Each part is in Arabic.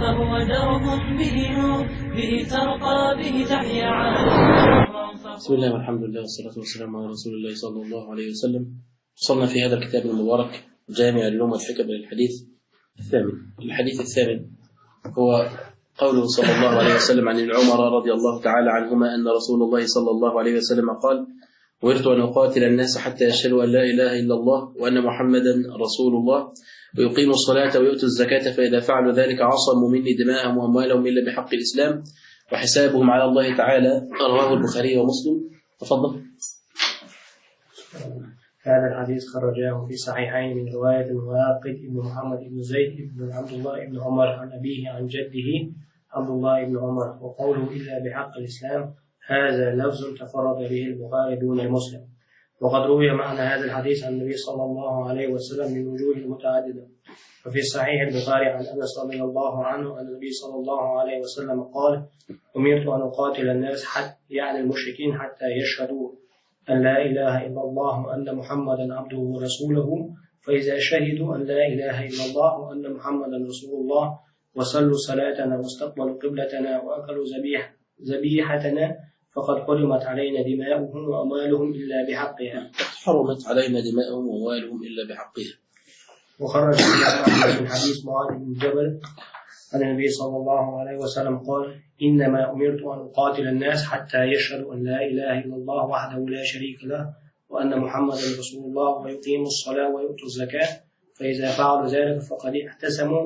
فهو درب به نور، به ترقى به تحيا عالم. بسم الله والحمد لله والصلاة والسلام على رسول الله صلى الله عليه وسلم. وصلنا في هذا الكتاب المبارك جامع العلوم والحكم للحديث الثامن. الحديث الثامن هو قوله صلى الله عليه وسلم عن ابن عمر رضي الله تعالى عنهما أن رسول الله صلى الله عليه وسلم قال: أمرت أن أقاتل الناس حتى يشهدوا أن لا إله إلا الله وأن محمدا رسول الله ويقيموا الصلاة ويؤتوا الزكاة، فإذا فعلوا ذلك عصموا مني دماءهم وأموالهم إلا بحق الإسلام وحسابهم على الله تعالى. رواه البخاري ومسلم. تفضل. هذا الحديث خرجاه في صحيحين من رواية الواقد بن محمد بن زيد بن عبد الله بن عمر عن أبيه عن جده عبد الله بن عمر. وقوله إلا بحق الإسلام هذا لفظ تفرد به البخاري دون المسلم. وقد روي معنى هذا الحديث عن النبي صلى الله عليه وسلم من وجوه متعددة. وفي صحيح البخاري عن أنس رضي الله عنه أن النبي صلى الله عليه وسلم قال: أمرت أن أقاتل الناس يعني المشركين حتى يشهدوا أن لا إله إلا الله وأن محمدا عبده ورسوله، فإذا شهدوا أن لا إله إلا الله وأن محمدا رسول الله وصلوا صلاتنا واستقبلوا قبلتنا وأكلوا ذبيحتنا فقد حرمت علينا دماؤهم وأموالهم إلا بحقها. حرمت علينا دماؤهم وأموالهم إلا بحقها. وخرج من حديث معاذ بن جبل أن النبي صلى الله عليه وسلم قال: إنما أمرت أن أقاتل الناس حتى يشهدوا أن لا إله إلا الله وحده لا شريك له وأن محمدا رسول الله ويقيموا الصلاة ويؤتوا الزكاة، فإذا فعلوا ذلك فقد اعتصموا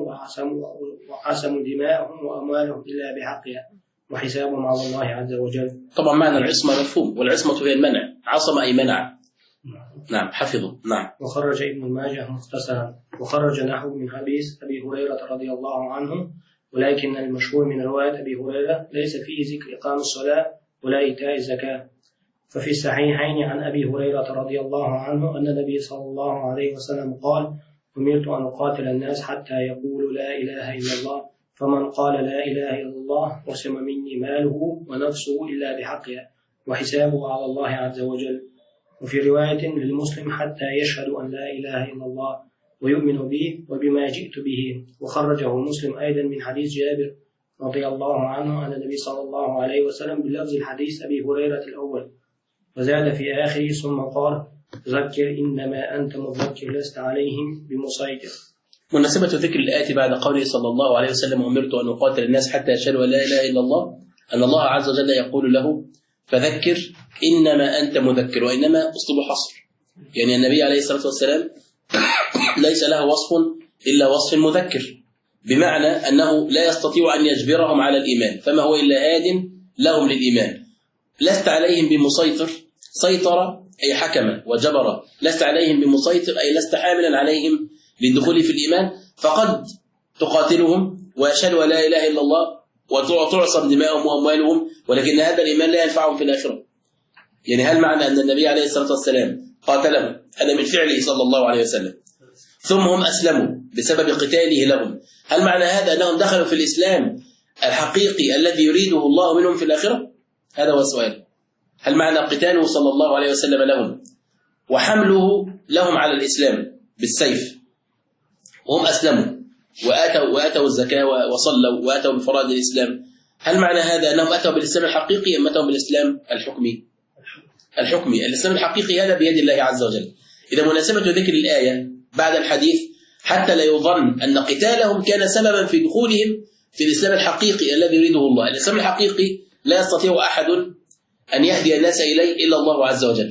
وعصموا دماءهم وأموالهم إلا بحقها وحسابهم على الله عز وجل. طبعا معنى العصمة مفهوم، والعصمة هي المنع. عصم أي منع. نعم حفظه. نعم. وخرج ابن ماجه مختصرا. وخرج نحو من حديث أبي هريرة رضي الله عنه، ولكن المشهور من رواية أبي هريرة ليس فيه ذكر إقام الصلاة ولا إيتاء الزكاة. ففي الصحيحين عن أبي هريرة رضي الله عنه أن النبي صلى الله عليه وسلم قال: أمرت أن أقاتل الناس حتى يقولوا لا إله إلا الله، فمن قال لا إله إلا الله وسم مني ماله ونفسه إلا بحقها وحسابه على الله عز وجل. وفي رواية للمسلم حتى يشهدوا أن لا إله إلا الله ويؤمن به وبما جئت به. وخرجه مسلم أيضا من حديث جابر رضي الله عنه أن النبي صلى الله عليه وسلم بلفظ الحديث أبي هريرة الأول، وزاد في آخره ثم قال: ذكر إنما أنت مذكر لست عليهم بمسيطر. مناسبة ذكر الآية بعد قوله صلى الله عليه وسلم: أمرت أن أقاتل الناس حتى يشهدوا أن لا إله إلا الله، أن الله عز وجل يقول له: فذكر إنما أنت مذكر. وإنما أسلوب حصر، يعني النبي عليه الصلاة والسلام ليس له وصف إلا وصف مذكر، بمعنى أنه لا يستطيع أن يجبرهم على الإيمان، فما هو إلا هاد لهم للإيمان. لست عليهم بمسيطر. سيطر أي حكم وجبر. لست عليهم بمسيطر أي لست حاملا عليهم للدخول في الإيمان، فقد تقاتلهم ويشهدوا لا إله إلا الله وتعصم دماءهم وأموالهم، ولكن هذا الإيمان لا ينفعهم في الآخرة. يعني هل معنى أن النبي عليه الصلاة والسلام قاتلهم هذا من فعله صلى الله عليه وسلم، ثم هم أسلموا بسبب قتاله لهم، هل معنى هذا أنهم دخلوا في الإسلام الحقيقي الذي يريده الله منهم في الآخرة؟ هذا هو السؤال. هل معنى قتاله صلى الله عليه وسلم لهم وحمله لهم على الإسلام بالسيف وهم أسلموا وآتوا الزكاة وصلوا وآتوا بفرائض الإسلام، هل معنى هذا أنهم أتوا بالإسلام الحقيقي أم أتوا بالإسلام الحكمي؟ الإسلام الحقيقي هذا بيد الله عز وجل. إذا مناسبة ذكر الآية بعد الحديث حتى لا يظن أن قتالهم كان سببا في دخولهم في الإسلام الحقيقي الذي يريده الله. الإسلام الحقيقي لا يستطيع أحد أن يهدي الناس إليه إلا الله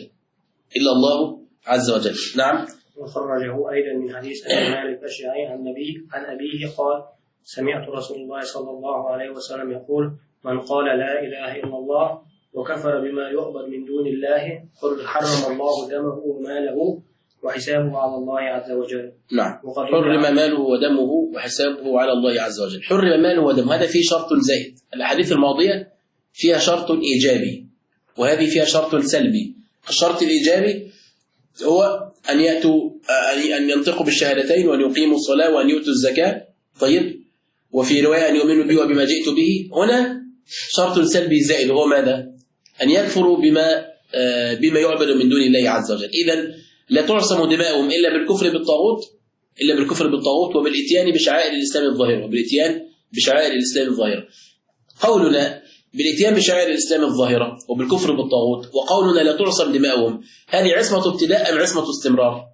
عز وجل. نعم. وخرجه أيضا من حديث أبي مالك الأشعري عن أبيه قال: سمعت رسول الله صلى الله عليه وسلم يقول: من قال لا إله إلا الله وكفر بما يعبد من دون الله قد حرم الله دمه وماله وحسابه على الله عز وجل. نعم. حرم ماله ودمه وحسابه على الله عز وجل. حرم ماله ودمه، هذا فيه شرط زائد. الأحاديث الماضية فيها شرط إيجابي وهذه فيها شرط سلبي. الشرط الإيجابي هو أن ينطقوا بالشهادتين وأن يقيموا الصلاة وأن يؤتوا الزكاة. طيب. وفي رواية أن يؤمنوا بي وبما جئت به. هنا شرط سلبي زائد هو ماذا؟ أن يكفروا بما يعبد من دون الله عز وجل. إذن لا تعصم دماؤهم إلا بالكفر بالطاغوت وبالإتيان بشعائر الإسلام الظاهرة، وبالإتيان بشعائر الإسلام الظاهرة. قولنا بالاتيان بشعائر الإسلام الظاهرة وبالكفر بالطاغوت وقولنا لا تعصم دماؤهم، هذه عصمة ابتداء أم عصمة استمرار؟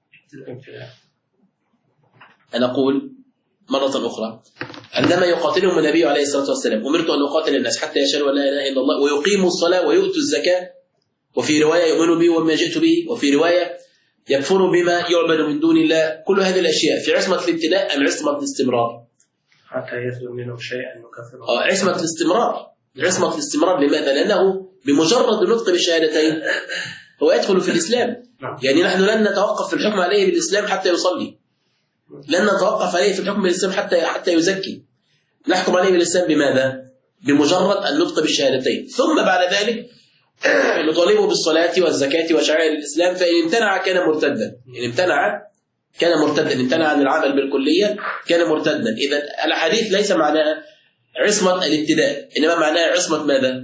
أنا أقول مرة أخرى، عندما يقاتلهم النبي عليه الصلاة والسلام أمرت أن أقاتل الناس حتى يشهدوا لا إله إلا الله ويقيموا الصلاة ويؤتوا الزكاة، وفي رواية يؤمنوا بي وما جئت به، وفي رواية يكفروا بما يعبد من دون الله. كل هذه الأشياء في عصمة الابتداء أم عصمة الاستمرار؟ حتى يصدر منهم شيئا نكفر. عصمة الاستمرار. عصمة الاستمرار لماذا؟ لأنه بمجرد النطق بالشهادتين هو يدخل في الإسلام. يعني نحن لن نتوقف في الحكم عليه بالإسلام حتى يصلي، لن نتوقف عليه في الحكم بالإسلام حتى يزكي. نحكم عليه بالإسلام بماذا؟ بمجرد النطق بالشهادتين، ثم بعد ذلك نطالبه بالصلاة والزكاة وشعائر الإسلام، فإن امتنع كان مرتدا. إن امتنع كان مرتدا، إن امتنع عن العمل بالكلية كان مرتدا. إذا الحديث ليس معناها عصمة الابتداء، إنما معناها عصمة ماذا؟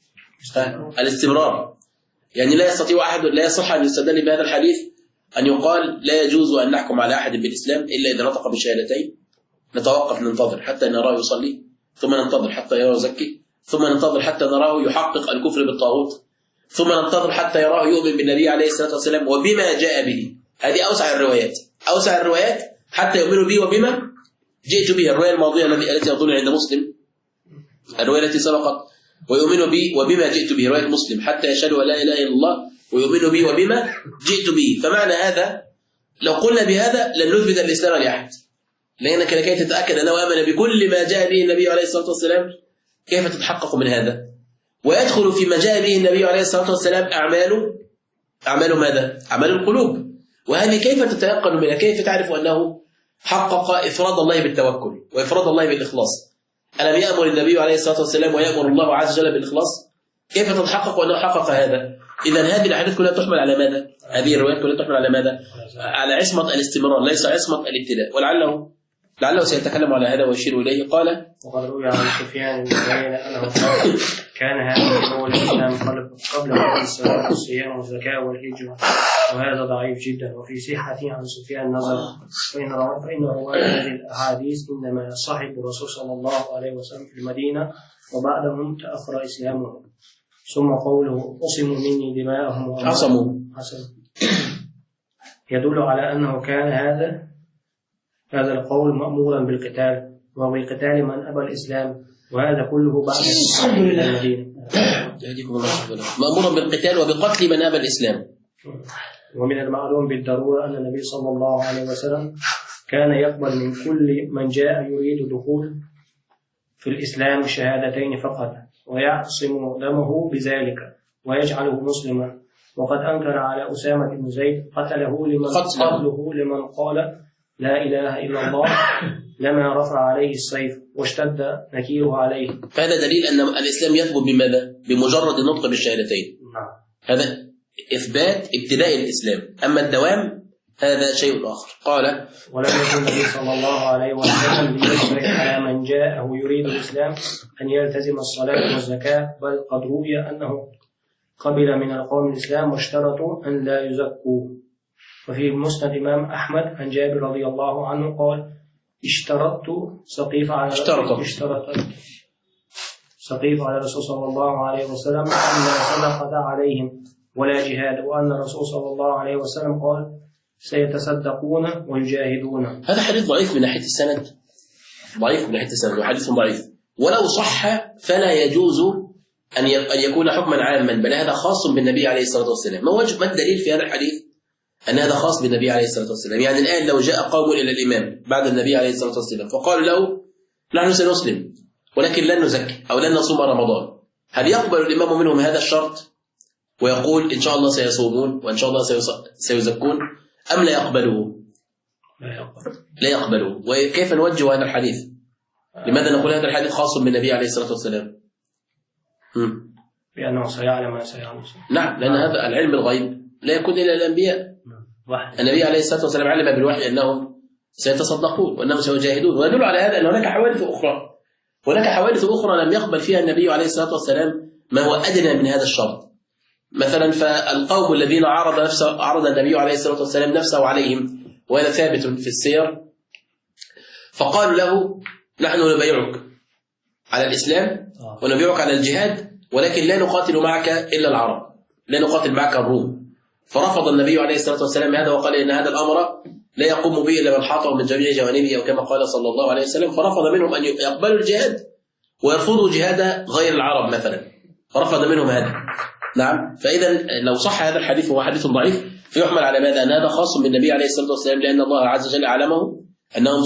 الاستمرار. يعني لا يستطيع أحد، لا يصح أن يستدل بهذا الحديث أن يقال لا يجوز أن نحكم على أحد بالإسلام إلا إذا نطق بالشهادتين. نتوقف ننتظر حتى نراه يصلي، ثم ننتظر حتى يراه يزكي، ثم ننتظر حتى نراه يحقق الكفر بالطاغوت، ثم ننتظر حتى يراه يؤمن بالنبي عليه الصلاة والسلام وبما جاء به. هذه أوسع الروايات، أوسع الروايات حتى يؤمنوا به وبما جئت به. الرواية الماضية التي أظن عند مسلم، الرواية التي سبقت ويؤمنوا به وبما جئت به، رواية مسلم، حتى يشهدوا لا إله إلا الله ويؤمنوا به وبما جئت به. فمعنى هذا لو قلنا بهذا لن نثبت الإسلام لأحد، لأنك لكي تتأكد أنه آمن بكل ما جاء به النبي عليه الصلاة والسلام كيف تتحقق من هذا؟ ويدخل في ما جاء به النبي عليه الصلاة والسلام أعمال ماذا؟ أعمال القلوب. وهذه كيف تتيقن منها؟ كيف تعرف أنه حقق إفراد الله بالتوكل وإفراد الله بالإخلاص؟ ألم يأمر النبي عليه الصلاة والسلام ويأمر الله عز وجل بالإخلاص؟ كيف تتحقق أنه حقق هذا؟ إذا هذه الأحاديث كلها تحمل على ماذا؟ هذه الروايات كلها تحمل على ماذا؟ على عصمة الاستمرار، ليس عصمة الابتداء. ولعله سيتكلم على هذا ويشير إليه. قال: وقد روي عن سفيان بن عيينة أنه قال: كان هذا هو الإسلام قبل قبل الصلاة والصيام والزكاة والهجرة، وهذا ضعيف جدا. وفي صحته عن سفيان نظر، فإن رواية هذه الأحاديث إنما صاحب الرسول صلى الله عليه وسلم في المدينة وبعدهم تأخر إسلامهم. ثم قوله: عصموا مني دماءهم عصموا يدل على أنه كان هذا القول مأمورا بالقتال وبقتال من أبى الإسلام، وهذا كله بعد المدينة. مأمورا بالقتال وبقتل من أبى الإسلام. ومن المعلوم بالضرورة أن النبي صلى الله عليه وسلم كان يقبل من كل من جاء يريد دخول في الإسلام الشهادتين فقط، ويعصم دمه بذلك ويجعله مسلما. وقد أنكر على أسامة بن زيد قتله لمن قال لا إله إلا الله لما رفع عليه السيف واشتد نكيره عليه. فهذا دليل أن الإسلام يثبت بماذا؟ بمجرد النطق بالشهادتين. هذا إثبات ابتداء الإسلام. أما الدوام هذا شيء آخر. قال: ولم يكن النبي صلى الله عليه وسلم ليشرع على من جاءه يريد الإسلام أن يلتزم الصلاة والزكاة، بل قد روي أنه قبل من القوم الإسلام واشترطوا أن لا يزكوه. وفي مسند الإمام أحمد عن جابر رضي الله عنه قال: اشترطت سقيف على الرسول صلى الله عليه وسلم أن لا صدقة عليهم ولا جهاد، وأن الرسول صلى الله عليه وسلم قال: سيتصدقون ويجاهدون. هذا حديث ضعيف من ناحية السند، ضعيف من ناحية السند، وحديث ضعيف. ولو صح فلا يجوز أن يكون حكما عاما، بل هذا خاص بالنبي عليه الصلاة والسلام. ما الدليل في هذا الحديث أن هذا خاص بالنبي عليه الصلاة والسلام؟ يعني الآن لو جاء قوم إلى الإمام بعد النبي عليه الصلاة والسلام فقالوا له: نحن سنسلم ولكن لن نزكي أو لن نصوم رمضان، هل يقبل الإمام منهم هذا الشرط ويقول إن شاء الله سيصومون وإن شاء الله سيزكون، أم لا يقبلوه؟ لا يقبلوه. وكيف نوجه هذا الحديث؟ لماذا نقول هذا الحديث خاص بالنبي عليه الصلاة والسلام؟ لأنه سيعلم ما سيعلم. نعم، لأن هذا العلم الغيب لا يكون إلا الأنبياء. النبي عليه الصلاة والسلام علم بالوحي أنهم سيتصدقون وأنهم سيجاهدون. ويدل على هذا أن هناك حوادث أخرى، لم يقبل فيها النبي عليه الصلاة والسلام ما هو أدنى من هذا الشرط. مثلا فالقوم الذين عرض النبي عليه الصلاة والسلام نفسه عليهم، وهذا ثابت في السير، فقالوا له: نحن نبايعك على الإسلام ونبايعك على الجهاد، ولكن لا نقاتل معك إلا العرب، لا نقاتل معك الروم. فرفض النبي عليه الصلاة والسلام هذا، وقال إن هذا الأمر لا يقوم به إلا من حاطه من جميع جوانبه، أو كما قال صلى الله عليه وسلم. فرفض منهم أن يقبلوا الجهاد ويرفضوا جهاد غير العرب مثلا، فرفض منهم هذا. نعم. فإذا لو صح هذا الحديث وهو حديث ضعيف فيحمل على ماذا؟ أن هذا خاص بالنبي عليه الصلاة والسلام، لأن الله عز وجل أعلمه أنهم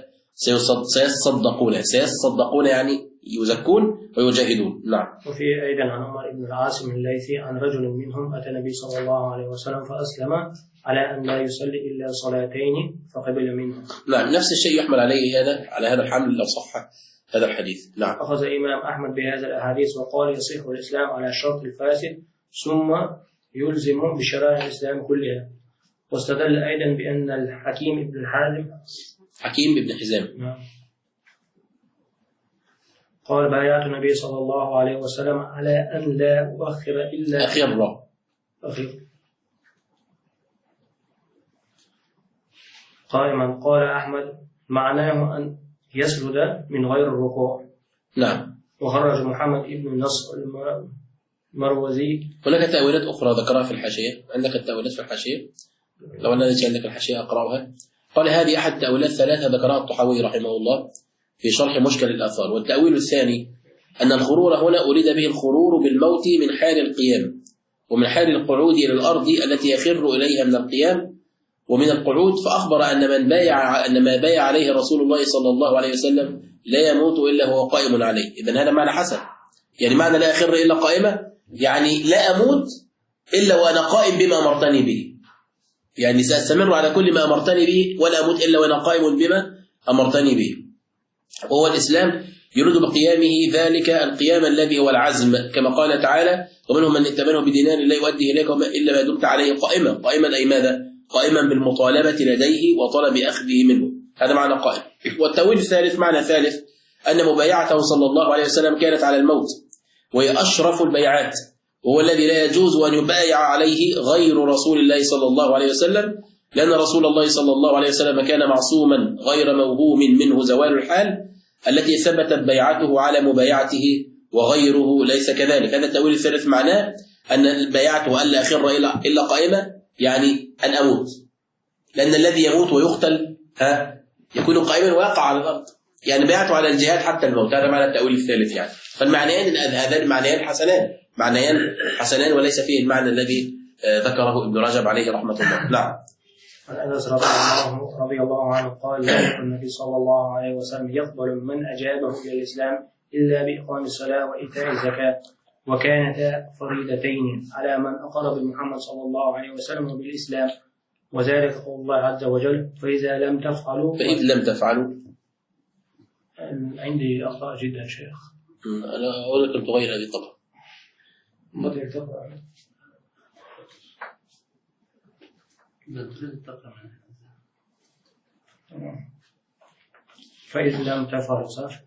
سيصدقون يعني يزكون ويجاهدون. نعم. وفي أيضا عن عمر بن العاصم الليثي عن رجل منهم أتى النبي صلى الله عليه وسلم فأسلم على أن لا يصلي إلا صلاتين فقبل منه. نعم. نفس الشيء يحمل عليه هذا، على هذا الحمل لو صح هذا الحديث. نعم. أخذ الإمام أحمد بهذا الأحاديث وقال يصح الإسلام على الشرط الفاسد ثم يلزم بشرائع الإسلام كلها. واستدل أيضا بأن الحكيم بن حزام نعم قال بايعت النبي صلى الله عليه وسلم على أن لا أؤخر إلا أخير. قائما. قال أحمد معناه أن يسجد من غير الركوع. نعم. وخرج محمد بن نصر المروزي. هناك تأويلات أخرى ذكرها في الحاشية. عندك التأويلات في الحاشية؟ لو أن عندك الحاشية أقرأها. قال هذه أحد التأويلات ثلاثة ذكرها الطحاوي رحمه الله في شرح مشكل الآثار. والتأويل الثاني أن الغرور هنا أريد به الغرور بالموت من حال القيام، ومن حال القعود إلى الأرض التي يخر إليها من القيام ومن القعود. فأخبر أن ما بايع عليه رسول الله صلى الله عليه وسلم لا يموت إلا هو قائم عليه. إذن هذا معنى حسن، يعني معنى لا أخر إلا قائمة، يعني لا أموت إلا وأنا قائم بما أمرتني به، يعني سأستمر على كل ما أمرتني به ولا أموت إلا وأنا قائم بما أمرتني به. وهو الإسلام يريد بقيامه ذلك القيام الذي هو العزم، كما قال تعالى ومنهم من ائتمنه بدينار لا يؤدي إليك إلا ما دمت عليه قائما. قائما أي ماذا؟ قائما بالمطالبة لديه وطلب أخذه منه، هذا معنى قائم. والتأويل الثالث معنى ثالث أن مبايعته صلى الله عليه وسلم كانت على الموت، وهي أشرف البيعات، وهو الذي لا يجوز أن يبايع عليه غير رسول الله صلى الله عليه وسلم، لأن رسول الله صلى الله عليه وسلم كان معصوما غير موهوم منه زوال الحال التي ثبتت بيعته على مبايعته، وغيره ليس كذلك. هذا التأويل الثالث معناه أن بيعته ألا أخر إلا قائمة، يعني أن أموت، لأن الذي يموت ويقتل يكون قائما ويقع على الأرض، يعني بيعته على الجهاد حتى الموت. هذا معنى التأويل الثالث. يعني فالمعنيان هذان معنيان حسنان وليس فيه المعنى الذي ذكره ابن رجب عليه رحمة الله. نعم. عن أنس رضي الله عنه قال النبي صلى الله عليه وسلم يقبل من أجابه إلى الإسلام إلا بإقام الصلاة وإيتاء الزكاة، وكانتا فريدتين على من أقر بمحمد صلى الله عليه وسلم وبالإسلام، وذلك قول الله عز وجل فإذا لم تفعلوا. عندي أخطاء جدا شيخ. أنا أقول لك تغير هذه الطبعة. فإذا لم تفعلوا صح؟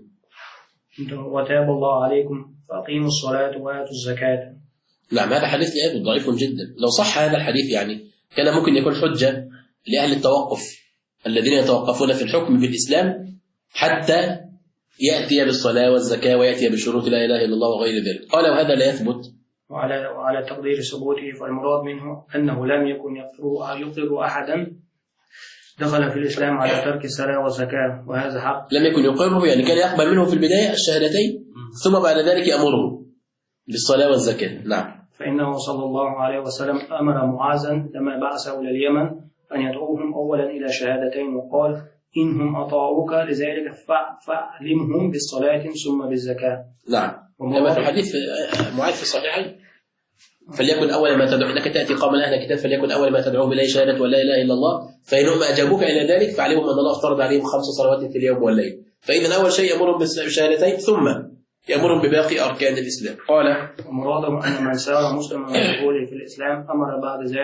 وتاب الله عليكم فأقيموا الصلاة وآتوا الزكاة. نعم. هذا حديث ضعيف جدا. لو صح هذا الحديث يعني كان ممكن يكون حجة لأهل التوقف الذين يتوقفون في الحكم بالإسلام حتى يأتي بالصلاة والزكاة ويأتي بشروط لا إله إلا الله وغير ذلك. قال وهذا لا يثبت. وعلى تقدير ثبوته فالمراد منه أنه لم يكن يقر أحدا دخل في الإسلام على ترك الصلاة والزكاة، وهذا حق. لم يكن يقره، يعني كان يقبل منه في البداية الشهادتين ثم بعد ذلك يأمره بالصلاة والزكاة. نعم. فإنه صلى الله عليه وسلم أمر معاذا لما بعثه إلى اليمن أن يدعوهم أولا إلى شهادتين، وقال إنهم أطاعوك لذلك فأعلمهم بالصلاة ثم بالزكاة. نعم. كما في الحديث معاذ في الصحيحين فليكن أول ما تدعو إنك تأتي قوما أهل الكتاب فليكن أول ما تدعوهم إليه شهادة ولا إله إلا الله، فإنهم أجابوك إلى ذلك فاعلمهم أن الله افترض عليهم 5 صلوات في اليوم والليل. فإذا أول شيء يأمرهم بالشهادتين ثم يأمرهم بباقي أركان الإسلام. قال ومراده أن من سار مسلما من دخوله في الإسلام أمر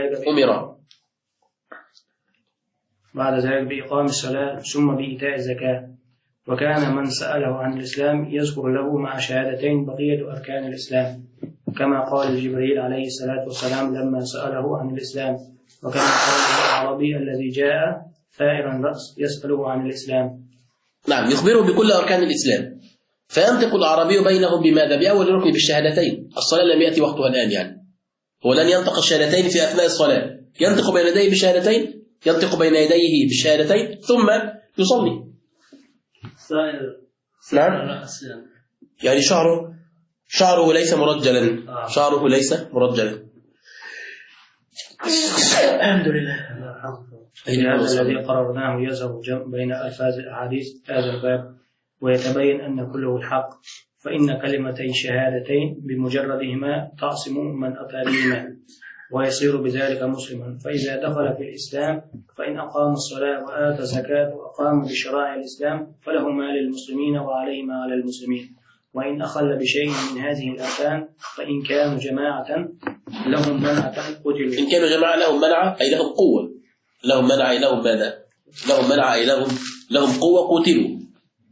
بعد ذلك بإقام الصلاة ثم بإيتاء الزكاة، وكان من سأله عن الإسلام يذكر له مع شهادتين بقية أركان الإسلام، كما قال جبريل عليه الصلاة والسلام لما سأله عن الإسلام، وكما قال الأعرابي الذي جاء ثائر الرأس يسأله عن الإسلام. نعم، يخبرهم بكل أركان الإسلام. فينطق الأعرابي بينهم بماذا؟ بأول ركن بالشهادتين. الصلاة لم يأتي وقتها الآن، يعني هو لن ينطق الشهادتين في أثناء الصلاة، ينطق بين يديه بالشهادتين، ينطق بين يديه بالشهادتين ثم يصلي. نعم، يعني شعره ليس مرجلا، شعره ليس مرجلا. الحمد لله. هذا الذي قررناه يظهر جمع بين ألفاظ الأحاديث هذا الباب، ويتبين أن كله الحق، فإن كلمتين شهادتين بمجردهما تعصم من أتى بهما ويصير بذلك مسلما. فإذا دخل في الإسلام فإن أقام الصلاة وآتى الزكاة وأقام بشرائع الإسلام فلهما للمسلمين وعليهما على المسلمين. وإن أخل بشيء من هذه الأركان فإن كانوا جماعة لهم منعة قتلوا. إن كانوا جماعة لهم منعة أي لهم قوة، لهم منعة أي لهم ماذا؟ لهم منعة أي لهم قوة قتلوا.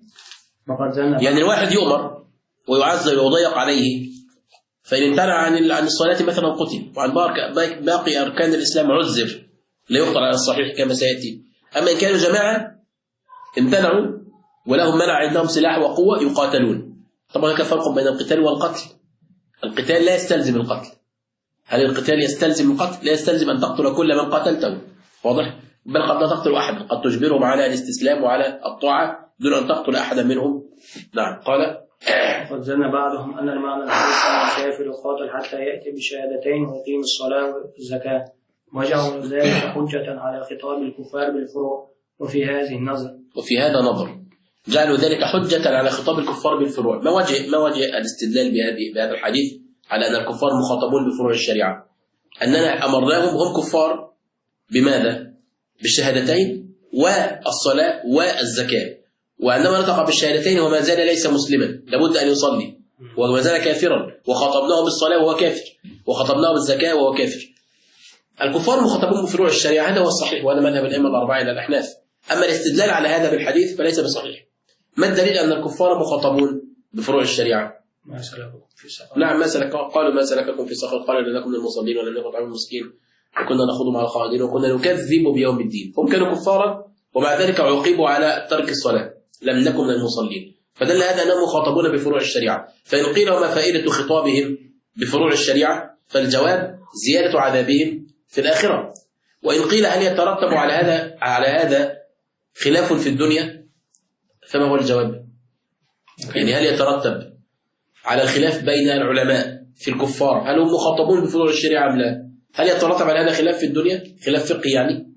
يعني الواحد يؤمر ويعزل ويضيق عليه، فإن امتنع عن الصلاة مثلا قتل، وعن باقي أركان الإسلام عذر لا يقتل على الصحيح كما سيأتي. أما إن كانوا جماعة امتنعوا ولهم منع عندهم سلاح وقوة يقاتلون. طبعا هناك فرق بين القتال والقتل. القتال لا يستلزم القتل. هل القتال يستلزم القتل؟ لا يستلزم أن تقتل كل من قاتلته، واضح؟ بل قد لا تقتل أحدا، قد تجبرهم على الاستسلام وعلى الطاعة دون أن تقتل أحدا منهم. نعم. قال قد ظن بعضهم أن المعنى الحديث أن الكافر يقاتل حتى يأتي بشهادتين ويقيم الصلاة والزكاة، وجعلوا ذلك حجة على خطاب الكفار بالفروع. وفي هذا نظر جعلوا ذلك حجة على خطاب الكفار بالفروع. ما وجه الاستدلال بهذا الحديث على أن الكفار مخاطبون بفروع الشريعة؟ أننا أمرناهم هم كفار بماذا؟ بالشهادتين والصلاة والزكاة، وعندما نطق بالشهادتين وما زال ليس مسلما لابد أن يصلي وما زال كافرا، وخاطبناه بالصلاة وهو كافر، وخاطبناه بالزكاة وهو كافر. الكفار مخاطبون بفروع الشريعة، هذا هو الصحيح، وهذا مذهب الأئمة الأربعة إلى الأحناف. أما الاستدلال على هذا بالحديث فليس بصحيح. ما الدليل أن الكفار مخاطبون بفروع الشريعة؟ ما سلككم في سقر. نعم، قالوا ما سلككم في سقر؟ قالوا لم نكن من المصلين ولم نكن نطعم المسكين وكنا نخوض مع الخائضين وكنا نكذب بيوم الدين. هم كانوا كفارا ومع ذلك عوقبوا على ترك الصلاة، لم نكن من المصلين. فدل هذا أنهم مخاطبون بفروع الشريعة. فإن قيل وما فائدة خطابهم بفروع الشريعة؟ فالجواب زيادة عذابهم في الآخرة. وإن قيل هل يترتب على هذا خلاف في الدنيا؟ فما هو الجواب؟ يعني هل يترتب على الخلاف بين العلماء في الكفار هل هم مخاطبون بفروع الشريعة أم لا؟ هل يترتب على هذا خلاف في الدنيا؟ خلاف فقهي يعني؟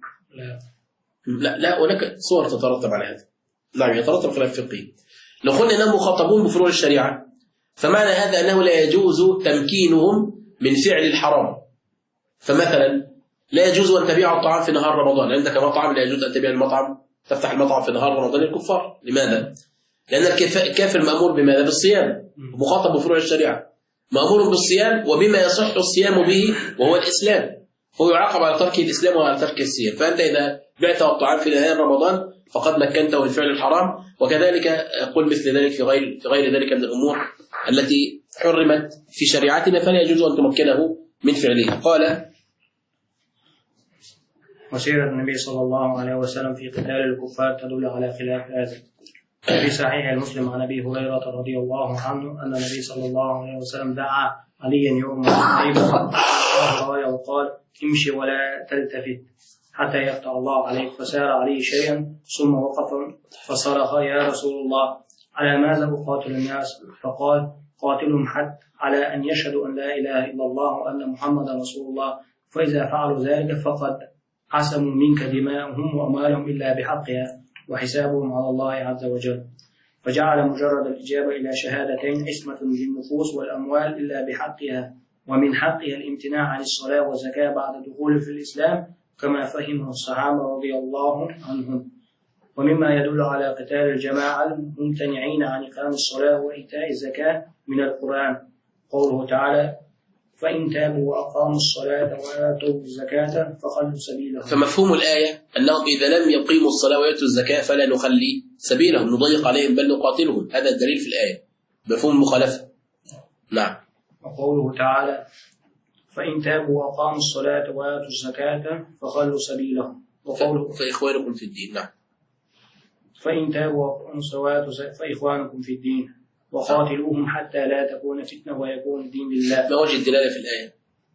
لا هناك صور تترتب على هذا. نعم، يترتب خلاف فقهي. لو قلنا أنهم مخاطبون بفروع الشريعة فمعنى هذا أنه لا يجوز تمكينهم من فعل الحرام. فمثلا لا يجوز أن تبيع الطعام في نهار رمضان. عندك مطعم لا يجوز أن تبيع المطعم، تفتح المطعم في نهار رمضان للكفار. لماذا؟ لأن الكافر مأمور بماذا؟ بالصيام، مخاطب بفروع الشريعة، مأمور بالصيام وبما يصح الصيام به وهو الإسلام، فهو يعاقب على ترك الإسلام وعلى ترك الصيام. فأنت إذا بعت الطعام في نهار رمضان فقد مكنته من فعل الحرام. وكذلك قل مثل ذلك في غير ذلك من الأمور التي حرمت في شريعتنا فلا يجوز أن تمكنه من فعلها. قال وسيرة النبي صلى الله عليه وسلم في قتال الكفار تدل على خلاف هذا. في صحيح المسلم عن أبي هريرة رضي الله عنه أن النبي صلى الله عليه وسلم دعا عليا يوم الغاية وقال امشي ولا تلتفت حتى يفتح الله عليك. فسار عليه شيئا ثم وقف فصرخ يا رسول الله على ماذا أقاتل الناس؟ فقال قاتلهم حتى على أن يشهدوا أن لا إله إلا الله وأن محمدا رسول الله، فإذا فعلوا ذلك فقد عصموا منك دماءهم وأموالهم إلا بحقها وحسابهم على الله عز وجل. فجعل مجرد الإجابة إلى شهادتين عصمة للنفوس والأموال إلا بحقها، ومن حقها الامتناع عن الصلاة والزكاة بعد دخول في الإسلام كما فهمه الصحابة رضي الله عنهم. ومما يدل على قتال الجماعة الممتنعين عن إقام الصلاة وإيتاء الزكاة من القرآن قوله تعالى فإن تابوا وأقاموا الصلاة وآتوا الزكاة فخلوا سبيلهم. فمفهوم الآية أنهم إذا لم يقيموا الصلاة ويأتوا الزكاة فلا نخلي سبيلهم، نضيق عليهم بل نقاتلهم. هذا الدليل في الآية، مفهوم المخالفة. نعم. وقوله تعالى فإن تابوا وأقاموا الصلاة وآتوا الزكاة فخلوا سبيلهم، وقوله فإخوانكم في الدين. نعم. فإن تابوا وأقاموا الصلاة فإخوانكم في الدين وقاتلوهم حتى لا تكون فتنة ويكون الدين لله. ما وجه الدلالة في الآية؟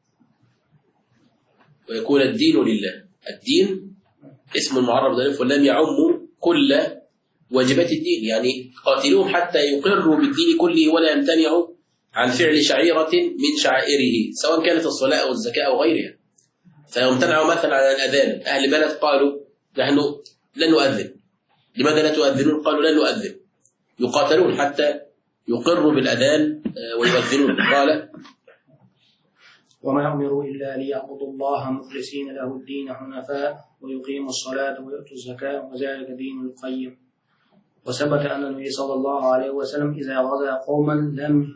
ويكون الدين لله. الدين اسم معرب ضريف ولم يعم كل واجبات الدين، يعني قاتلوهم حتى يقروا بالدين كله ولا يمتنعوا عن فعل شعيرة من شعائره سواء كانت الصلاة أو الزكاة أو غيرها. فيمتنعوا مثلا عن الأذان، أهل بلد قالوا نحن لن نؤذن، لماذا لا تؤذنون؟ قالوا لن نؤذن، يقاتلون حتى يقروا بالأذان ويؤذنون. قال وما أمروا إلا ليعبدوا الله مخلصين له الدين حنفاء ويقيموا الصلاة ويؤتوا الزكاة وذلك دين القيم. وثبت أن النبي صلى الله عليه وسلم إذا غزا قوما لم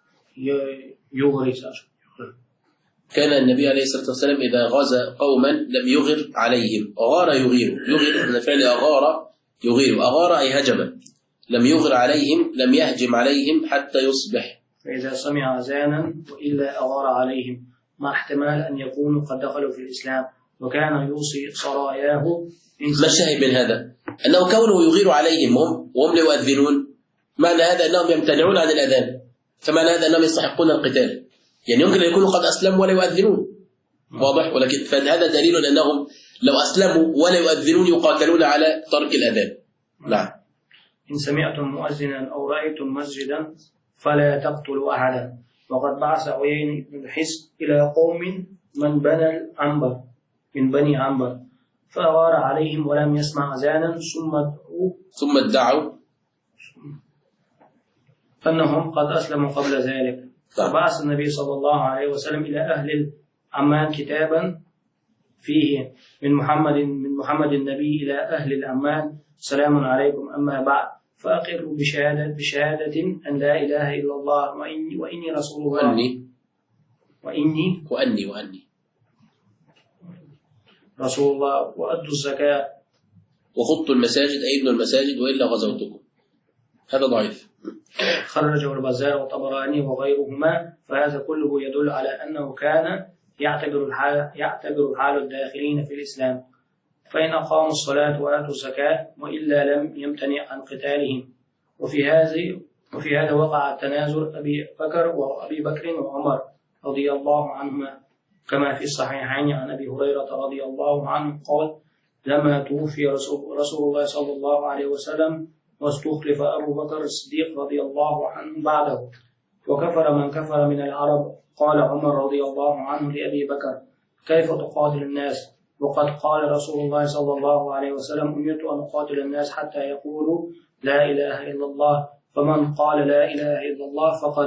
يغر. كان النبي عليه الصلاة والسلام إذا غزا قوما لم يغر عليهم. أغار يغير، يغير من فعل أغار يغير، أغار أي هجم، لم يغر عليهم لم يهجم عليهم حتى يصبح. فإذا سمع أذانا وإلا أغار عليهم، مع احتمال أن يكونوا قد دخلوا في الإسلام، وكان يوصي سراياه. ما الشاهد من هذا؟ أنه كونه يغير عليهم وهم لا يؤذنون، معنى هذا أنهم يمتنعون عن الأذان، فمعنى هذا أنهم يستحقون القتال. يعني يمكن أن يكونوا قد أسلموا ولا يؤذنون، واضح؟ ولكن فهذا دليل أنهم لو أسلموا ولا يؤذنون يقاتلون على ترك الأذان. نعم. إن سمعتم مؤذنا أو رأيتم مسجدا فلا تقتلوا أحدا. وقد بعث عيين بن حصن إلى قوم من بني عنبر فأغار عليهم ولم يسمع أذانا ثم ادعوا أنهم قد أسلموا قبل ذلك. فبعث النبي صلى الله عليه وسلم إلى أهل العمان كتابا فيه من محمد النبي إلى أهل العمان: سلام عليكم، أما بعد، فأقروا بشهادة أن لا إله إلا الله وإني رسول الله وأني رسول الله، وأدوا الزكاة وخضوا المساجد أي ابن المساجد وإلا غزوتكم. هذا ضعيف. خرجه البزار والطبراني وغيرهما. فهذا كله يدل على أنه كان يعتبر الحال الداخلين في الإسلام، فإن أقاموا الصلاة وآتوا الزكاة وإلا لم يمتنع عن قتالهم. وفي هذا وقع التنازل أبي بكر وعمر رضي الله عنهما، كما في الصحيحين عن أبي هريرة رضي الله عنه قال: لما توفي رسول الله صلى الله عليه وسلم واستخلف أبو بكر الصديق رضي الله عنه بعده، وكفر من كفر من العرب، قال عمر رضي الله عنه لأبي بكر: كيف تقاتل الناس وقد قال رسول الله صلى الله عليه وسلم: أمرت أن أقاتل الناس حتى يقولوا لا إله إلا الله، فمن قال لا إله إلا الله فقد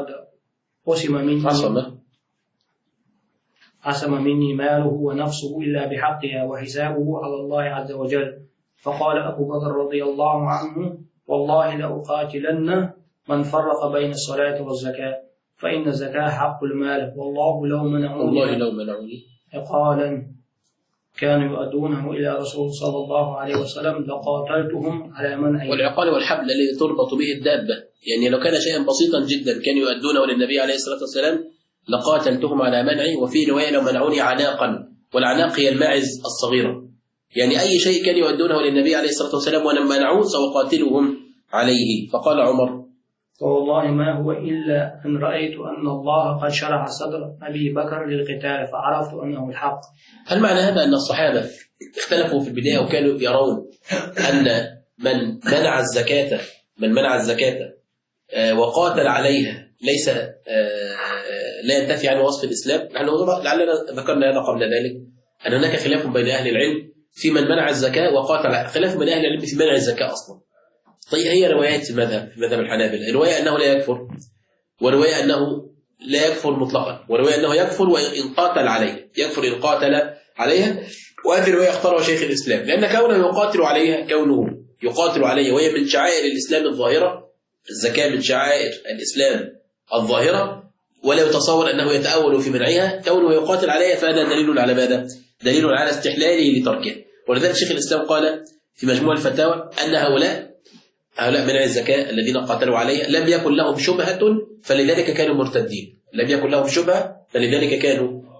عصم مني ماله ونفسه إلا بحقها وحسابه على الله عز وجل. فقال أبو بكر رضي الله عنه: والله لأقاتلن من فرق بين الصلاة والزكاة، فإن الزكاة حق المال، والله لو منعوني عقالا كانوا يؤدونه إلى رسول صلى الله عليه وسلم لقاتلتهم على منعه. والعقال والحبل الذي تربط به الدابة، يعني لو كان شيئا بسيطا جدا كانوا يؤدونه للنبي عليه الصلاة والسلام لقاتلتهم على منعه. وفي رواية: لو منعوني عناقا، والعناق هي الماعز الصغيرة، يعني أي شيء كانوا يؤدونه للنبي عليه الصلاة والسلام ولما منعوه سأقاتلهم عليه. فقال عمر: والله ما هو إلا أن رأيت أن الله قد شرح صدر أبي بكر للقتال فعرفت أنه الحق. هل معنى هذا أن الصحابة اختلفوا في البداية وكانوا يرون أن من منع الزكاة وقاتل عليها ليس لا ينتفي عنه وصف الإسلام؟ نحن لعلنا ذكرنا هذا قبل ذلك، أن هناك خلاف بين أهل العلم في من منع الزكاة وقاتل، خلاف بين أهل العلم في منع الزكاة أصلا. طيب هي روايات في مذهب الحنابلة، رواية أنه لا يكفر، ورواية أنه لا يكفر مطلقا، ورواية أنه يكفر وإن قاتل عليه، يكفر إن قاتل عليها. وهذه الرواية اختارها شيخ الإسلام، لأن كونه يقاتل عليها وهي من شعائر الإسلام الظاهرة، الزكاة من شعائر الإسلام الظاهرة، ولا يتصور أنه يتأول في منعها، كونه يقاتل عليها فهذا دليل على ماذا؟ دليل على استحلاله لتركها. ولذلك شيخ الإسلام قال في مجموع الفتاوى أن هؤلاء منع الزكاة الذين قاتلوا عليها لم يكن لهم شبهة فلذلك كانوا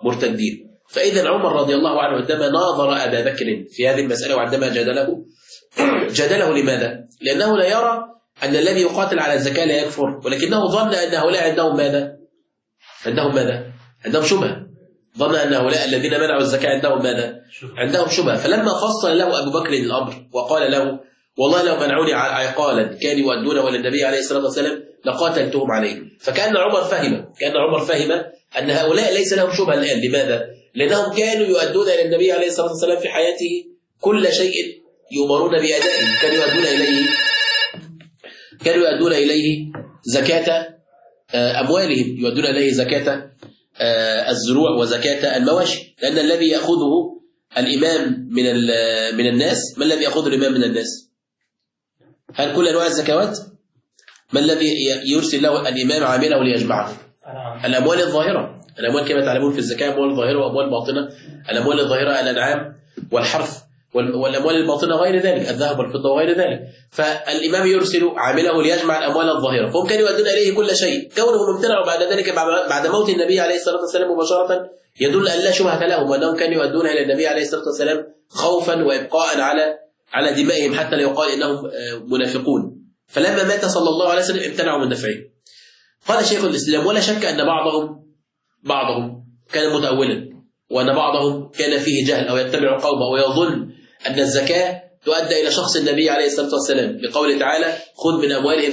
مرتدين. فإذا عمر رضي الله عنه عندما ناظر أبا بكر في هذه المسألة وعندما جادله جادله لماذا؟ لأنه لا يرى أن الذي يقاتل على الزكاة لا يكفر، ولكنه ظن أن هؤلاء عندهم ماذا؟ عندهم شبهة. ظن أن هؤلاء الذين منعوا الزكاة عندهم ماذا؟ عندهم شبهة. فلما فصل له أبو بكر الأمر وقال له والله لو منعوني عقالا كانوا يؤدونه إلى النبي عليه الصلاة والسلام لقاتلتهم عليه. فكأن عمر فهم أن هؤلاء ليس لهم شبهة الآن. لماذا؟ لأنهم كانوا يؤدون إلى النبي عليه الصلاة والسلام في حياته كل شيء يؤمرون بأدائه. كانوا يؤدون إليه زكاة أموالهم، يؤدون إليه زكاة الزروع وزكاة المواشي. لأن الذي يأخذه الإمام من الناس، ما الذي يأخذه الإمام من الناس؟ هل كل أنواع الزكوات؟ ما الذي يرسل له الإمام عامله ليجمعه؟ الأموال الظاهرة. الأموال كما تعلمون في الزكاة أموال ظاهرة وأموال باطنة. الأموال الظاهرة الأنعام والحرث، والأموال الباطنة غير ذلك، الذهب والفضة وغير ذلك. فالإمام يرسل عامله ليجمع الأموال الظاهرة، فهم كانوا يؤدون إليه كل شيء. كونهم امتنعوا بعد ذلك بعد موت النبي عليه الصلاة والسلام مباشرة يدل أن لا شبهة لهم، وأنهم كانوا يؤدون إلى النبي عليه الصلاة والسلام خوفا وإبقاء على دمائهم حتى لا يقال إنهم منافقون. فلما مات صلى الله عليه وسلم امتنعوا من دفعه. قال شيخ الإسلام ولا شك أن بعضهم كان متأولا، وأن بعضهم كان فيه جهل أو يتبع قومه ويظن أن الزكاة تؤدى إلى شخص النبي عليه الصلاة والسلام بقوله تعالى خذ من أموالهم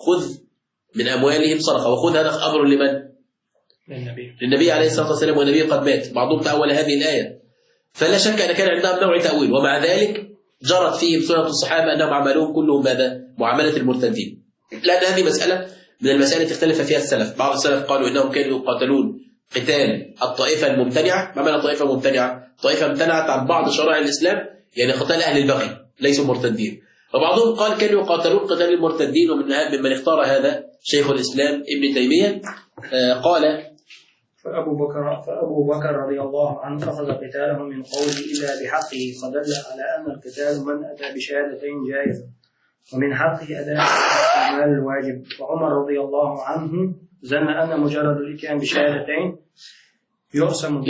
صدقة. وخذ هذا أمر لمن؟ للنبي عليه الصلاة والسلام، والنبي قد مات. بعضهم تأول هذه الآية. فلا شك أن كان عندهم نوع تأويل، ومع ذلك جرت فيهم سنة الصحابة أنهم عملوهم كلهم ماذا؟ معاملة المرتدين. لأن هذه مسألة من المسائل تختلف فيها السلف. بعض السلف قالوا إنهم كانوا يقاتلون قتال الطائفة الممتنعة. ما معنى طائفة ممتنعة؟ طائفة امتنعت عن بعض شرائع الإسلام، يعني قتال أهل البغي ليسوا مرتدين. وبعضهم قال كانوا يقاتلون قتال المرتدين، ومن اختار هذا شيخ الإسلام ابن تيمية. قال فأبو بكر رضي الله عنه أخذ قتالهم من قوله إلا بحقه، فدل على أن القتال من أتى بشهادتين جائز، ومن حقه أداء المال الواجب. وعمر رضي الله عنه ظن أن مجرد الإتيان بشهادتين يعصم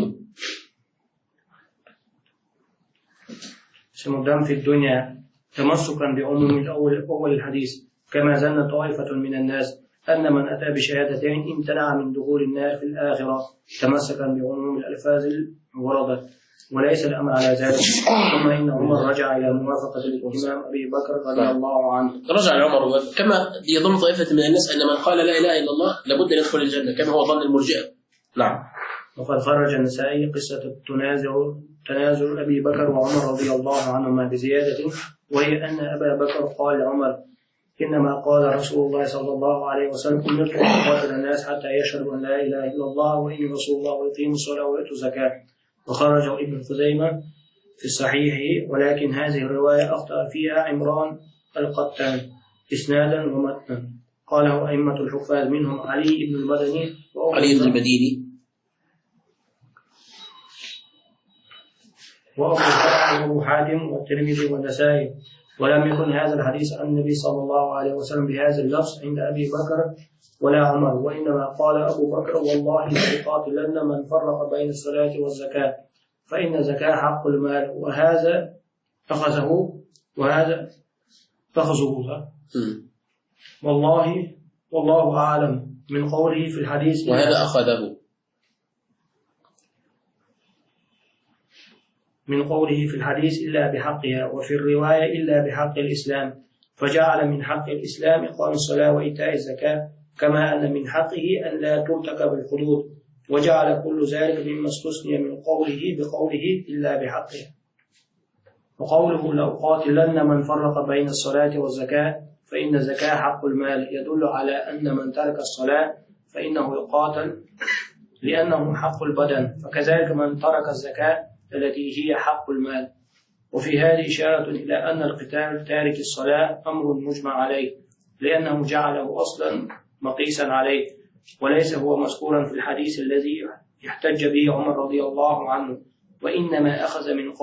الدم في الدنيا تمسكا بعموم الأول الحديث، كما ظن طائفة من الناس أن من أتى بشهادتين امتنع من دخول النار في الآخرة تمسكا بعموم الألفاظ الوردة، وليس الأمر على ذلك. ثم إن عمر رجع إلى موافقة الإمام أبي بكر رضي الله عنه. رجع عمر كما يظن طائفة من الناس أن من قال لا إله إلا الله لابد أن يدخل الجنة، كما هو ظن المرجئة. نعم. وقد خرج النسائي قصة تنازل أبي بكر وعمر رضي الله عنهما بزيادة، وهي أن أبا بكر قال لعمر إنما قال رسول الله صلى الله عليه وسلم أمرت أن أقاتل الناس حتى يشهدوا أن لا إله إلا الله وإني رسول الله ويقيموا الصلاة ويؤتوا الزكاة. وخرجه ابن خزيمة في الصحيح، ولكن هذه الرواية أخطأ فيها عمران القطان إسنادا ومتنا. قاله أئمة الحفاظ منهم علي بن المديني وأبو حاتم والترمذي والنسائي. ولم يكن هذا الحديث عن النبي صلى الله عليه وسلم بهذا اللفظ عند أبي بكر ولا عمر، وإنما قال أبو بكر والله لأقاتلن من فرق بين الصلاة والزكاة، فإن الزكاة حق المال، وهذا أخذه والله أعلم من قوله في الحديث وهذا أخذه من قوله في الحديث إلا بحقها، وفي الرواية إلا بحق الإسلام، فجعل من حق الإسلام إقام الصلاة وإيتاء الزكاة، كما أن من حقه أن لا ترتكب الحدود، وجعل كل ذلك مما استثني من قوله بقوله إلا بحقها. وقوله لأقاتلن من فرق بين الصلاة والزكاة فإن الزكاة حق المال يدل على أن من ترك الصلاة فإنه يقاتل لأنه حق البدن، فكذلك من ترك الزكاة التي هي حق المال. وفي هذه إشارة إلى أن القتال تارك الصلاة أمر مجمع عليه، لأنه جعله أصلا مقيسا عليه، وليس هو مذكورا في الحديث الذي يحتج به عمر رضي الله عنه، وإنما أخذ من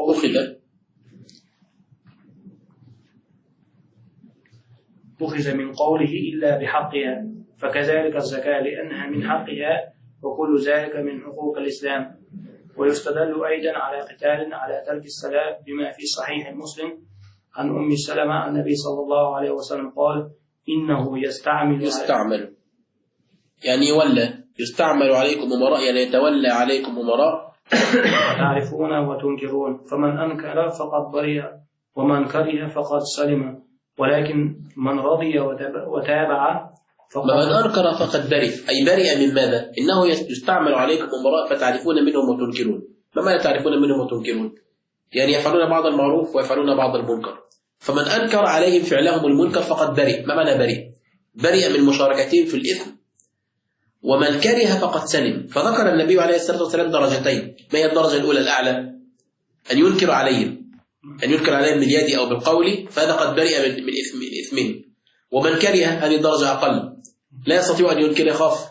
قوله إلا بحقها، فكذلك الزكاة لأنها من حقها، وكل ذلك من حقوق الإسلام. ويستدل أيضا على قتال على ترك الصلاة بما في صحيح مسلم عن أم سلمة عن النبي صلى الله عليه وسلم قال إنه يستعمل يعني يولى، يستعمل عليكم أمراء يعني يتولى عليكم أمراء تعرفون وتنكرون، فمن أنكر فقد برئ ومن كره فقد سلم، ولكن من رضي وتابع من أنكر فقد برئ، أي برئ من ماذا؟ إنه يستعمل عليكم أمراء فتعرفون منهم وتنكرون. ما معنى تعرفون منهم وتنكرون؟ يعني يفعلون بعض المعروف ويفعلون بعض المنكر، فمن أنكر عليهم فعلهم المنكر فقد برئ. ما معنى برئ؟ برئ من مشاركتهم في الإثم، ومن كره فقد سلم. فذكر النبي عليه الصلاة والسلام درجتين. ما هي الدرجة الأولى الأعلى؟ أن ينكر عليهم، أن ينكر عليهم باليد أو بالقول، فهذا قد برئ من إثمهم. ومن كره هذه الدرجة أقل، لا يستطيع أن ينكر، يخاف.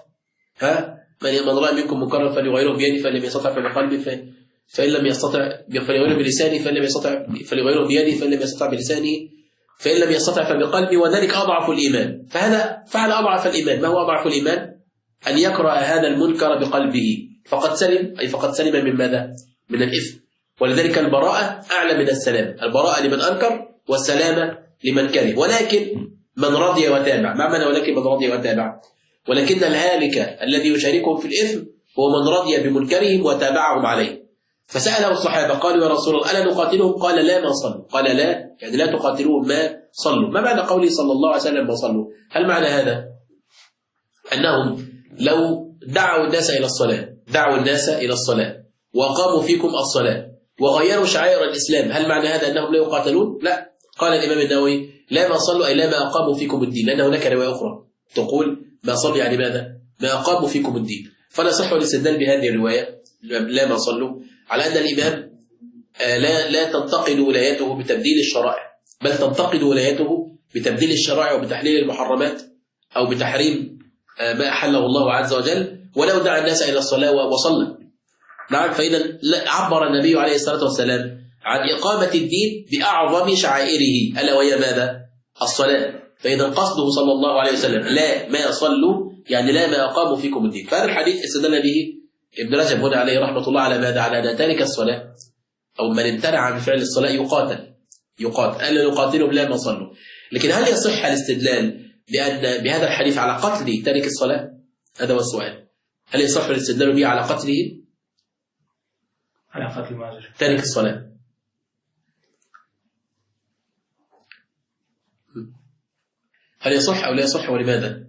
من رأى منكم منكرا فليغيره بيده فإن لم يستطع فبقلبه فإن لم يستطع فليغيره بلسانه فإن لم يستطع فليغيره بيده فإن لم يستطع بلسانه فإن لم يستطع فبقلبه وذلك أضعف الإيمان. فهذا فعل أضعف الإيمان. ما هو أضعف الإيمان؟ أن يكره هذا المنكر بقلبه فقد سلم، أي فقد سلم من ماذا؟ من الإثم. ولذلك البراءة أعلى من السلام. البراءة لمن أنكر والسلامة لمن كره. ولكن من رضي وتابع. ما معنى ولكن من رضي وتابع؟ ولكن الهالك الذي يشاركهم في الإثم هو من رضي بمنكرهم وتابعهم عليه. فسأله الصحابة قالوا يا رسول الله ألا نقاتلهم؟ قال لا ما صلوا. قال لا يعني لا تقاتلوهم ما صلوا. ما معنى قوله صلى الله عليه وسلم ما صلوا؟ هل معنى هذا أنهم لو دعوا الناس إلى الصلاة وأقاموا فيكم الصلاة وغيروا شعائر الإسلام، هل معنى هذا أنهم لا يقاتلون؟ لا. قال الإمام النووي لا ما صلوا أي لا ما أقاموا فيكم الدين، لأن هناك رواية أخرى تقول ما صلوا يعني ماذا؟ ما أقاموا فيكم الدين. فلا صح الاستدلال بهذه الرواية لا ما صلوا على أن الإمام لا تنتقد ولايته بتبديل الشرائع، بل تنتقد ولايته بتبديل الشرائع وبتحليل المحرمات أو بتحريم ما أحله الله عز وجل، ولو دعا الناس إلى الصلاة وصلى. نعم. فإذا عبر النبي عليه الصلاة والسلام عن إقامة الدين بأعظم شعائره ألا وهي ماذا؟ الصلاة. فإذا قصده صلى الله عليه وسلم لا ما صلوا يعني لا ما أقاموا فيكم الدين. فهذا الحديث استدل به ابن رجب هنا عليه رحمة الله على ماذا؟ على أن تارك الصلاة أو من امتنع عن فعل الصلاة يقاتل. ألا نقاتلهم لا ما صلوا. لكن هل يصح الاستدلال بهذا الحديث على قتل تارك الصلاة؟ هذا هو السؤال. هل يصح الاستدلال به على قتله؟ على قتل ماذا؟ تارك الصلاة. هل يصح أو لا يصح ولماذا؟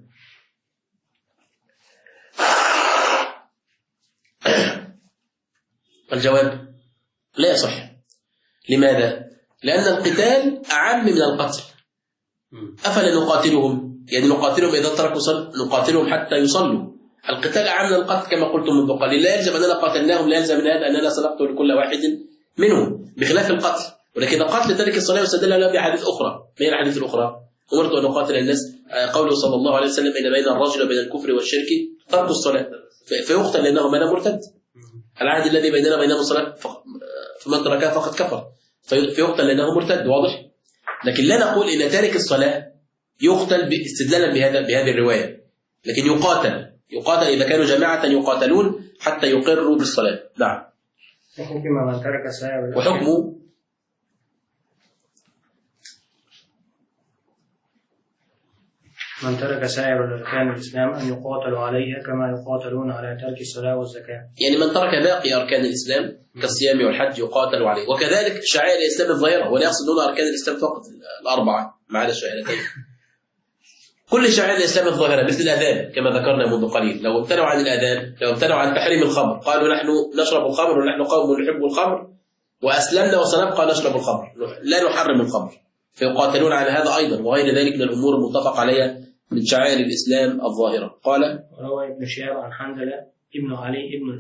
الجواب لا يصح. لماذا؟ لأن القتال أعم من القتل. أفلا نقاتلهم؟ يعني نقاتلهم إذا تركوا نقاتلهم حتى يصلوا. القتال أعم من القتل كما قلت منذ قليل. لا يلزم أننا قاتلناهم، لا يلزم من هذا أننا سنقتل كل واحد منهم بخلاف القتل. ولكن قتل تارك الصلاة يستدل له بأحاديث أخرى. ما هي الأحاديث الأخرى؟ أمرت أن أقاتل الناس، قوله صلى الله عليه وسلم إن بين الرجل وبين الكفر والشرك ترك الصلاة فيقتل لأنه من مرتد. العهد الذي بيننا وبينهم الصلاة فمن تركها فقد كفر فيقتل لأنه مرتد. واضح؟ لكن لا نقول إن تارك الصلاة يقتل استدلالا بهذه الرواية، لكن يقاتل إذا كانوا جماعة يقاتلون حتى يقروا بالصلاة. نعم. وحكم من ترك الصلاة وحكمه من ترك سائر أركان الإسلام أن يقاتلوا عليها كما يقاتلون على ترك الصلاة والزكاة. يعني من ترك باقي أركان الإسلام كالصيام والحج يقاتل عليه. وكذلك شعائر الإسلام الظاهرة، ولا يقصدون أركان الإسلام فقط الأربعة ما عدا الشهادتين. كل شعائر الإسلام الظاهرة مثل الأذان كما ذكرنا منذ قليل، لو امتنعوا عن الأذان، لو امتنعوا عن تحريم الخمر، قالوا نحن نشرب الخمر ونحن قوم نحب الخمر وأسلمنا وسنبقى نشرب الخمر، لا نحرم الخمر، فيقاتلون على هذا أيضا. وغير ذلك من الأمور المتفق عليها من شعائر الإسلام الظاهرة. قال وروى ابن شهاب عن حنظلة ابن علي ابن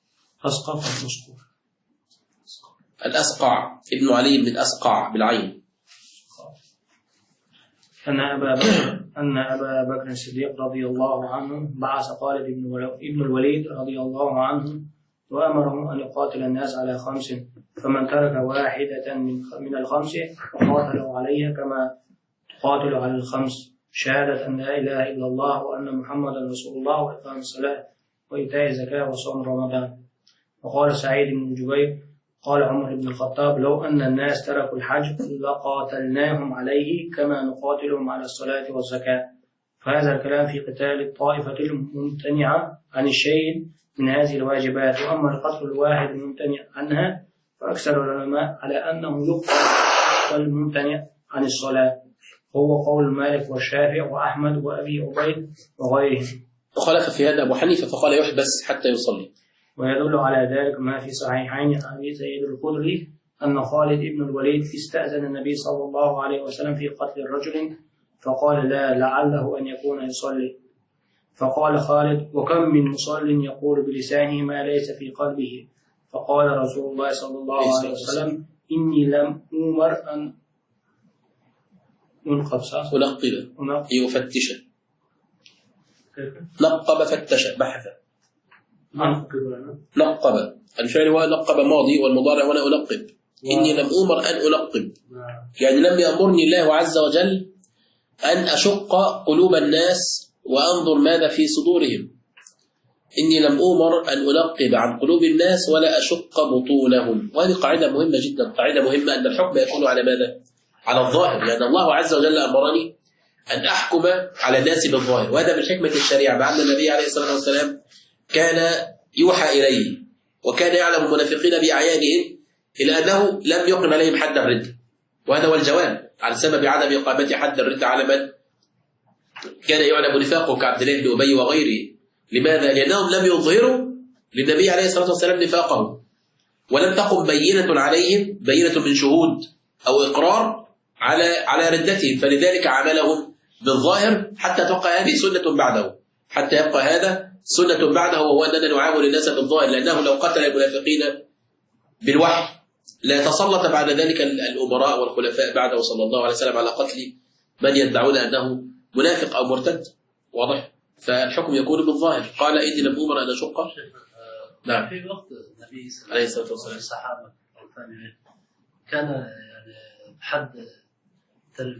الأسقع ابن علي بن الأسقع بالعين أن أبا بكر الصديق رضي الله عنه بعث خالد ابن الوليد رضي الله عنه وأمرهم أن يقاتل الناس على 5، فمن ترك واحدة من ال5 فقاتلوا عليها كما تقاتل على ال5، شهادة أن لا إله إلا الله وأن محمدا رسول الله وإقام الصلاة وإيتاء الزكاة وصوم رمضان. وقال سعيد بن جبير قال عمر بن الخطاب: لو أن الناس تركوا الحج لقاتلناهم عليه كما نقاتلهم على الصلاة والزكاة. فهذا الكلام في قتال الطائفة الممتنعة عن الشيء من هذه الواجبات. وأما القتل الواحد الممتنع عنها فأكثر العلماء على أنه يقتل الممتنع عن الصلاة، هو قول مالك والشافعي وأحمد وأبي عبيد وغيرهم. وخالف في هذا أبو حنيفة فقال يحبس حتى يصلي. ويدل على ذلك ما في صحيحين عن أبي سعيد الخدري أن خالد بن الوليد استأذن النبي صلى الله عليه وسلم في قتل الرجل فقال: لا، لعله أن يكون يصلي. فقال خالد: وكم من مصل يقول بلسانه ما ليس في قلبه. فقال رسول الله صلى الله عليه وسلم: إني لم أمر أن أنقب يفتش نقب فتش بحث نقب الفعل هو نقب ماضي والمضارع هنا أنقب. إني لم أمر أن أنقب، يعني لم يأمرني الله عز وجل أن أشق قلوب الناس وأنظر ماذا في صدورهم. إني لم أمر أن أنقب عن قلوب الناس ولا أشق بطونهم. وهذه قاعدة مهمة جدا، قاعدة مهمة أن الحكم يكون على ماذا؟ على الظاهر، لأن الله عز وجل أمرني أن أحكم على الناس بالظاهر، وهذا من حكمة الشريعة، مع أن النبي عليه الصلاة والسلام كان يوحى إليه وكان يعلم المنافقين بأعيانهم إلا أنه لم يقم عليهم حد الردة، وهذا هو الجواب عن سبب عدم إقامة حد الردة على من كان يعلم نفاقه كعبد الله بن أبي وغيره. لماذا؟ لأنهم لم يظهروا للنبي عليه الصلاة والسلام نفاقه، ولم تقم بينة عليهم، بينة من شهود أو إقرار على ردتهم، فلذلك عملهم بالظاهر حتى تبقى هذه سنة بعده، حتى يبقى هذا سنة بعده، وهو أننا نعامل الناس بالظاهر، لأنه لو قتل المنافقين بالوحي لا يتسلط بعد ذلك الأمراء والخلفاء بعده صلى الله عليه وسلم على قتل من يدعون أنه منافق أو مرتد. واضح؟ فالحكم يكون بالظاهر. قال: إني لم أمر أن أشق. نعم. في وقت النبي عليه الصلاة والسلام الصحابة أو التابعين كان يعني حد ترك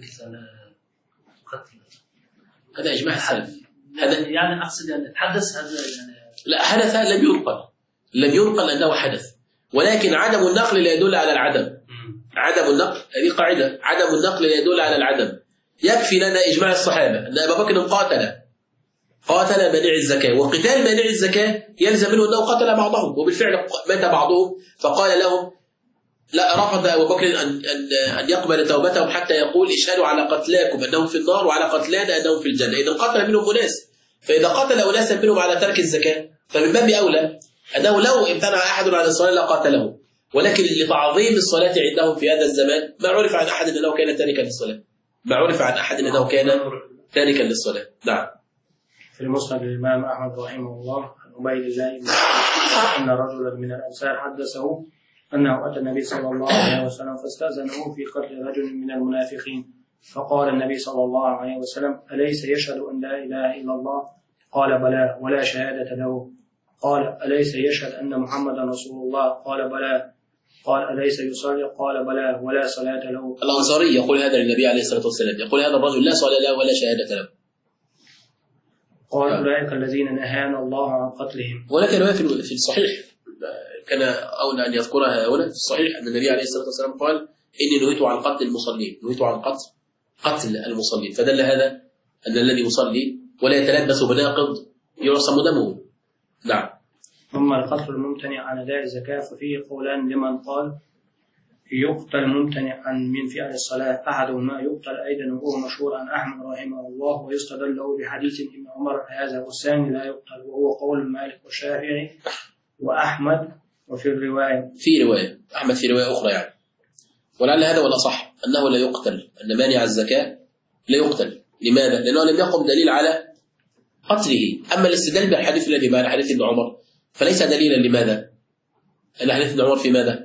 قتل، هذا إجماع السلف. هذا يعني أقصد يعني حدث هذا يعني لا، حدث لم ينقل أنه حدث، ولكن عدم النقل لا يدل على العدم. عدم النقل هذه قاعدة، عدم النقل لا يدل على العدم. يكفي لنا إجماع الصحابة أن أبا بكر قاتل مانع الزكاة، وقتال مانع الزكاة يلزم منه أنه قتل بعضهم، وبالفعل مات بعضهم، فقال لهم لا، رفض أبو بكر أن يقبل توبتهم حتى يقول: اشهدوا على قتلاكم أنهم في النار وعلى قتلانا أنهم في الجنة. إذا قتل منهم أناس، فإذا قتل أناسا منهم على ترك الزكاة فمن باب أولى أنه لو امتنع أحد عن الصلاة لقاتله، ولكن لتعظيم الصلاة عندهم في هذا الزمان ما عرف عن أحد أنه كان تاركا للصلاة، ما عرف عن أحد أنه كان تاركا للصلاة. نعم. في المسند للإمام أحمد رحمه الله عن عبيد الله أن رجلا من الأنصار حدثه أنه أتى النبي صلى الله عليه وسلم فاستأذنه في قتل رجل من المنافقين، فقال النبي صلى الله عليه وسلم: أليس يشهد أن لا إله إلا الله؟ قال: بلى، ولا شهادة له. قال: أليس يشهد أن محمدا رسول الله؟ قال: بلى. قال: أليس يصلي؟ قال: بلى، ولا صلاة له. الأنصاري يقول هذا للنبي عليه الصلاة والسلام، يقول هذا الرجل لا صلاة له ولا شهادة له. قال: أولئك الذين نهانا الله عن قتلهم. ولكن رواية في الصحيح كان أولى أن يذكرها هنا في الصحيح أن النبي عليه الصلاة والسلام قال: إني نهيت عن قتل المصلين، نهيت عن قتل المصلين، فدل هذا أن الذي يصلي ولا يتلبس بناقض يعصم دمه. نعم. ثم القتل الممتنع عن أداء الزكاة ففيه قولان لمن قال: يقتل ممتنع من فعل الصلاة، أحدهما يقتل أيضا وهو مشهور عن أحمد رحمه الله ويستدل له بحديث ابن عمر هذا، والثاني لا يقتل وهو قول مالك والشافعي وأحمد. وفي الرواية في رواية أحمد في رواية أخرى يعني، ولعل هذا ولا صح أنه لا يقتل، أن مانع الزكاة لا يقتل. لماذا؟ لأنه لم يقم دليل على قتله. أما الاستدلال بالحديث الذي بعد حديث ابن عمر فليس دليلا. لماذا؟ أن حديث ابن عمر في ماذا؟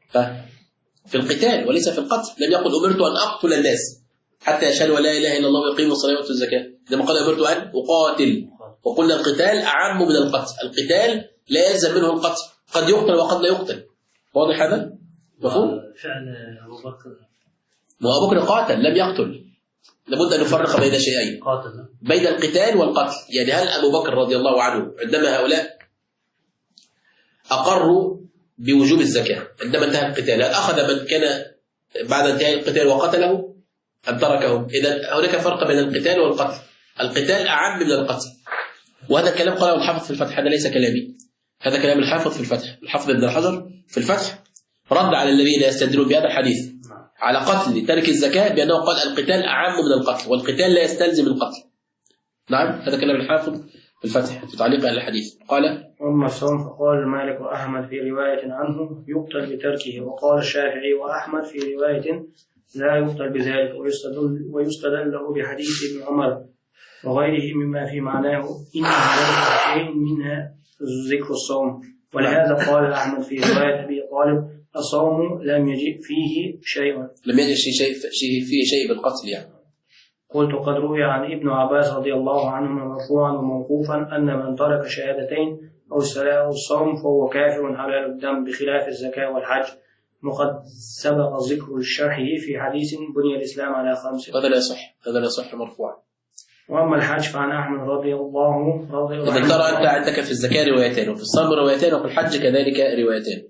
في القتال وليس في القتل. لم يقل أمرت أن أقتل الناس حتى يشهدوا لا إله إلا الله ويقيموا الصلاة ويؤتوا الزكاة، لما قال أمرت أن أقاتل. وقلنا القتال أعم من القتل، القتال لا يلزم منه القتل، قد يقتل وقد لا يقتل. واضح هذا؟ مفهوم؟ فعل أبو بكر، وأبو بكر قاتل لم يقتل. لابد أن نفرق بين شيئين، بين القتال والقتل. يعني هل أبو بكر رضي الله عنه عندما هؤلاء أقروا بوجوب الزكاة عندما انتهى القتال؟ هل أخذ من كان بعد انتهاء القتال وقتله أم تركه؟ إذا هناك فرق بين القتال والقتل. القتال أعم من القتل، وهذا الكلام قاله الحافظ في الفتح، هذا ليس كلامي، هذا كلام الحافظ في الفتح. الحافظ ابن الحجر في الفتح رد على الذين يستدلون بهذا الحديث على قتل ترك الزكاة بأنه قال القتال أعم من القتل، والقتال لا يستلزم القتل. نعم، هذا كلام الحافظ في الفتح في تعليق على الحديث. قال: أما الصوم فقال مالك وأحمد في رواية عنه يقتل بتركه، وقال الشافعي وأحمد في رواية لا يقتل بذلك، ويستدل له بحديث ابن عمر وغيره مما في معناه إن ذلك شيء منها ذكر الصوم. ولهذا قال أحمد في رواية أبي طالب الصوم لم يجئ فيه شيء، لم يجئ فيه شيء بالقتل يعني. قلت قد روي عن ابن عباس رضي الله عنهما مرفوعا وموقوفا أن من ترك شهادتين أو الصلاة أو الصوم فهو كافر حلال الدم بخلاف الزكاة والحج، وقد سبق ذكر الشرح في حديث بني الإسلام على 5. هذا لا يصح، هذا لا يصح مرفوعا. وأما الحج فعن أحمد رضي الله عنه. إذا ترى أنت عندك في الزكاة روايتين، وفي الصوم روايتين، وفي الحج كذلك روايتين.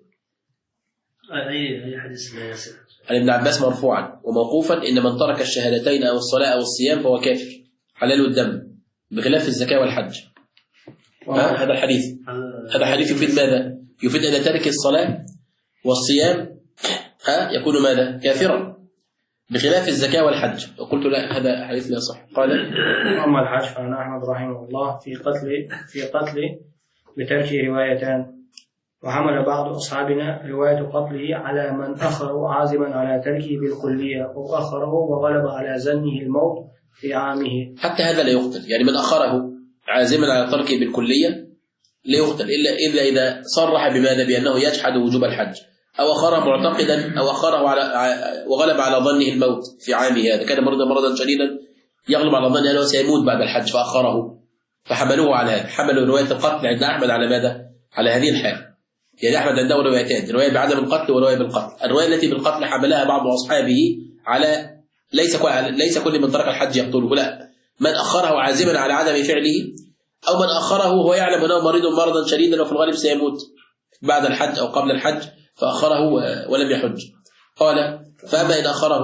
أي حديث لا يصح؟ عن ابن عباس مرفوعا وموقوفا إن من ترك الشهادتين أو الصلاة أو الصيام فهو كافر حلال الدم بخلاف الزكاة والحج. هذا الحديث، هذا حديث يفيد ماذا؟ يفيد أن ترك الصلاة والصيام يكون ماذا؟ كافرا بخلاف الزكاة والحج. وقلت لا، هذا حديث لا صح. قال: أما الحج فعن أحمد رحمه الله في قتل بترك روايتان، وحمل بعض أصحابنا رواية قتله على من أخره عازما على تركه بالكلية، أو أخره وغلب على ظنه الموت في عامه. حتى هذا لا يقتل، يعني من أخره عازما على تركه بالكلية لا يقتل إلا إذا صرح بماذا؟ بأنه يجحد وجوب الحج، أو أخره معتقدا، أو أخره وغلب على ظنه الموت في عامه. هذا كان مرضا شديدا يغلب على ظنه أنه سيموت بعد الحج فأخره، فحملوه على هذا. حملوا رواية القتل عند أحمد على ماذا؟ على هذه الحال. يعني أحمد عنده روايتين، رواية بعدم القتل ورواية بالقتل. الرواية التي بالقتل حملها بعض أصحابه على ليس كل من ترك الحج يقتله، لا، من أخره عازما على عدم فعله، أو من أخره وهو يعلم أنه مريض مرضا شديدا وفي الغالب سيموت بعد الحج أو قبل الحج فأخره ولم يحج. قال: فأما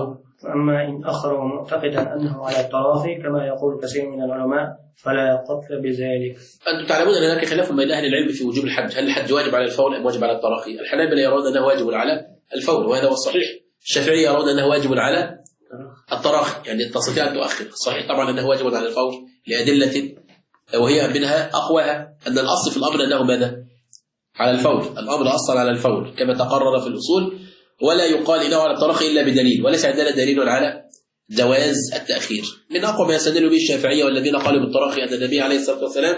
إن أخره معتقدا أنه على التراخي كما يقول كثير من العلماء فلا قتل بذلك. أنتم تعلمون أن هناك خلاف بين أهل العلم في وجوب الحج، هل الحج واجب على الفور أم واجب على التراخي؟ الحنابلة يرون أنه واجب على الفور وهذا هو الصحيح. الشافعية يرون أنه واجب على التراخي، يعني تستطيع أن تؤخر. الصحيح طبعا أنه واجب على الفور لأدلة، وهي منها أقواها أن الأصل في الأمر أنه ماذا؟ على الفور. الأمر أصل على الفور كما تقرر في الأصول، ولا يقال إنه على التراخي إلا بدليل، وليس عندنا دليل على جواز التأخير. من أقوى ما يستدل به الشافعية والذين قالوا بالتراخي أن النبي عليه الصلاة والسلام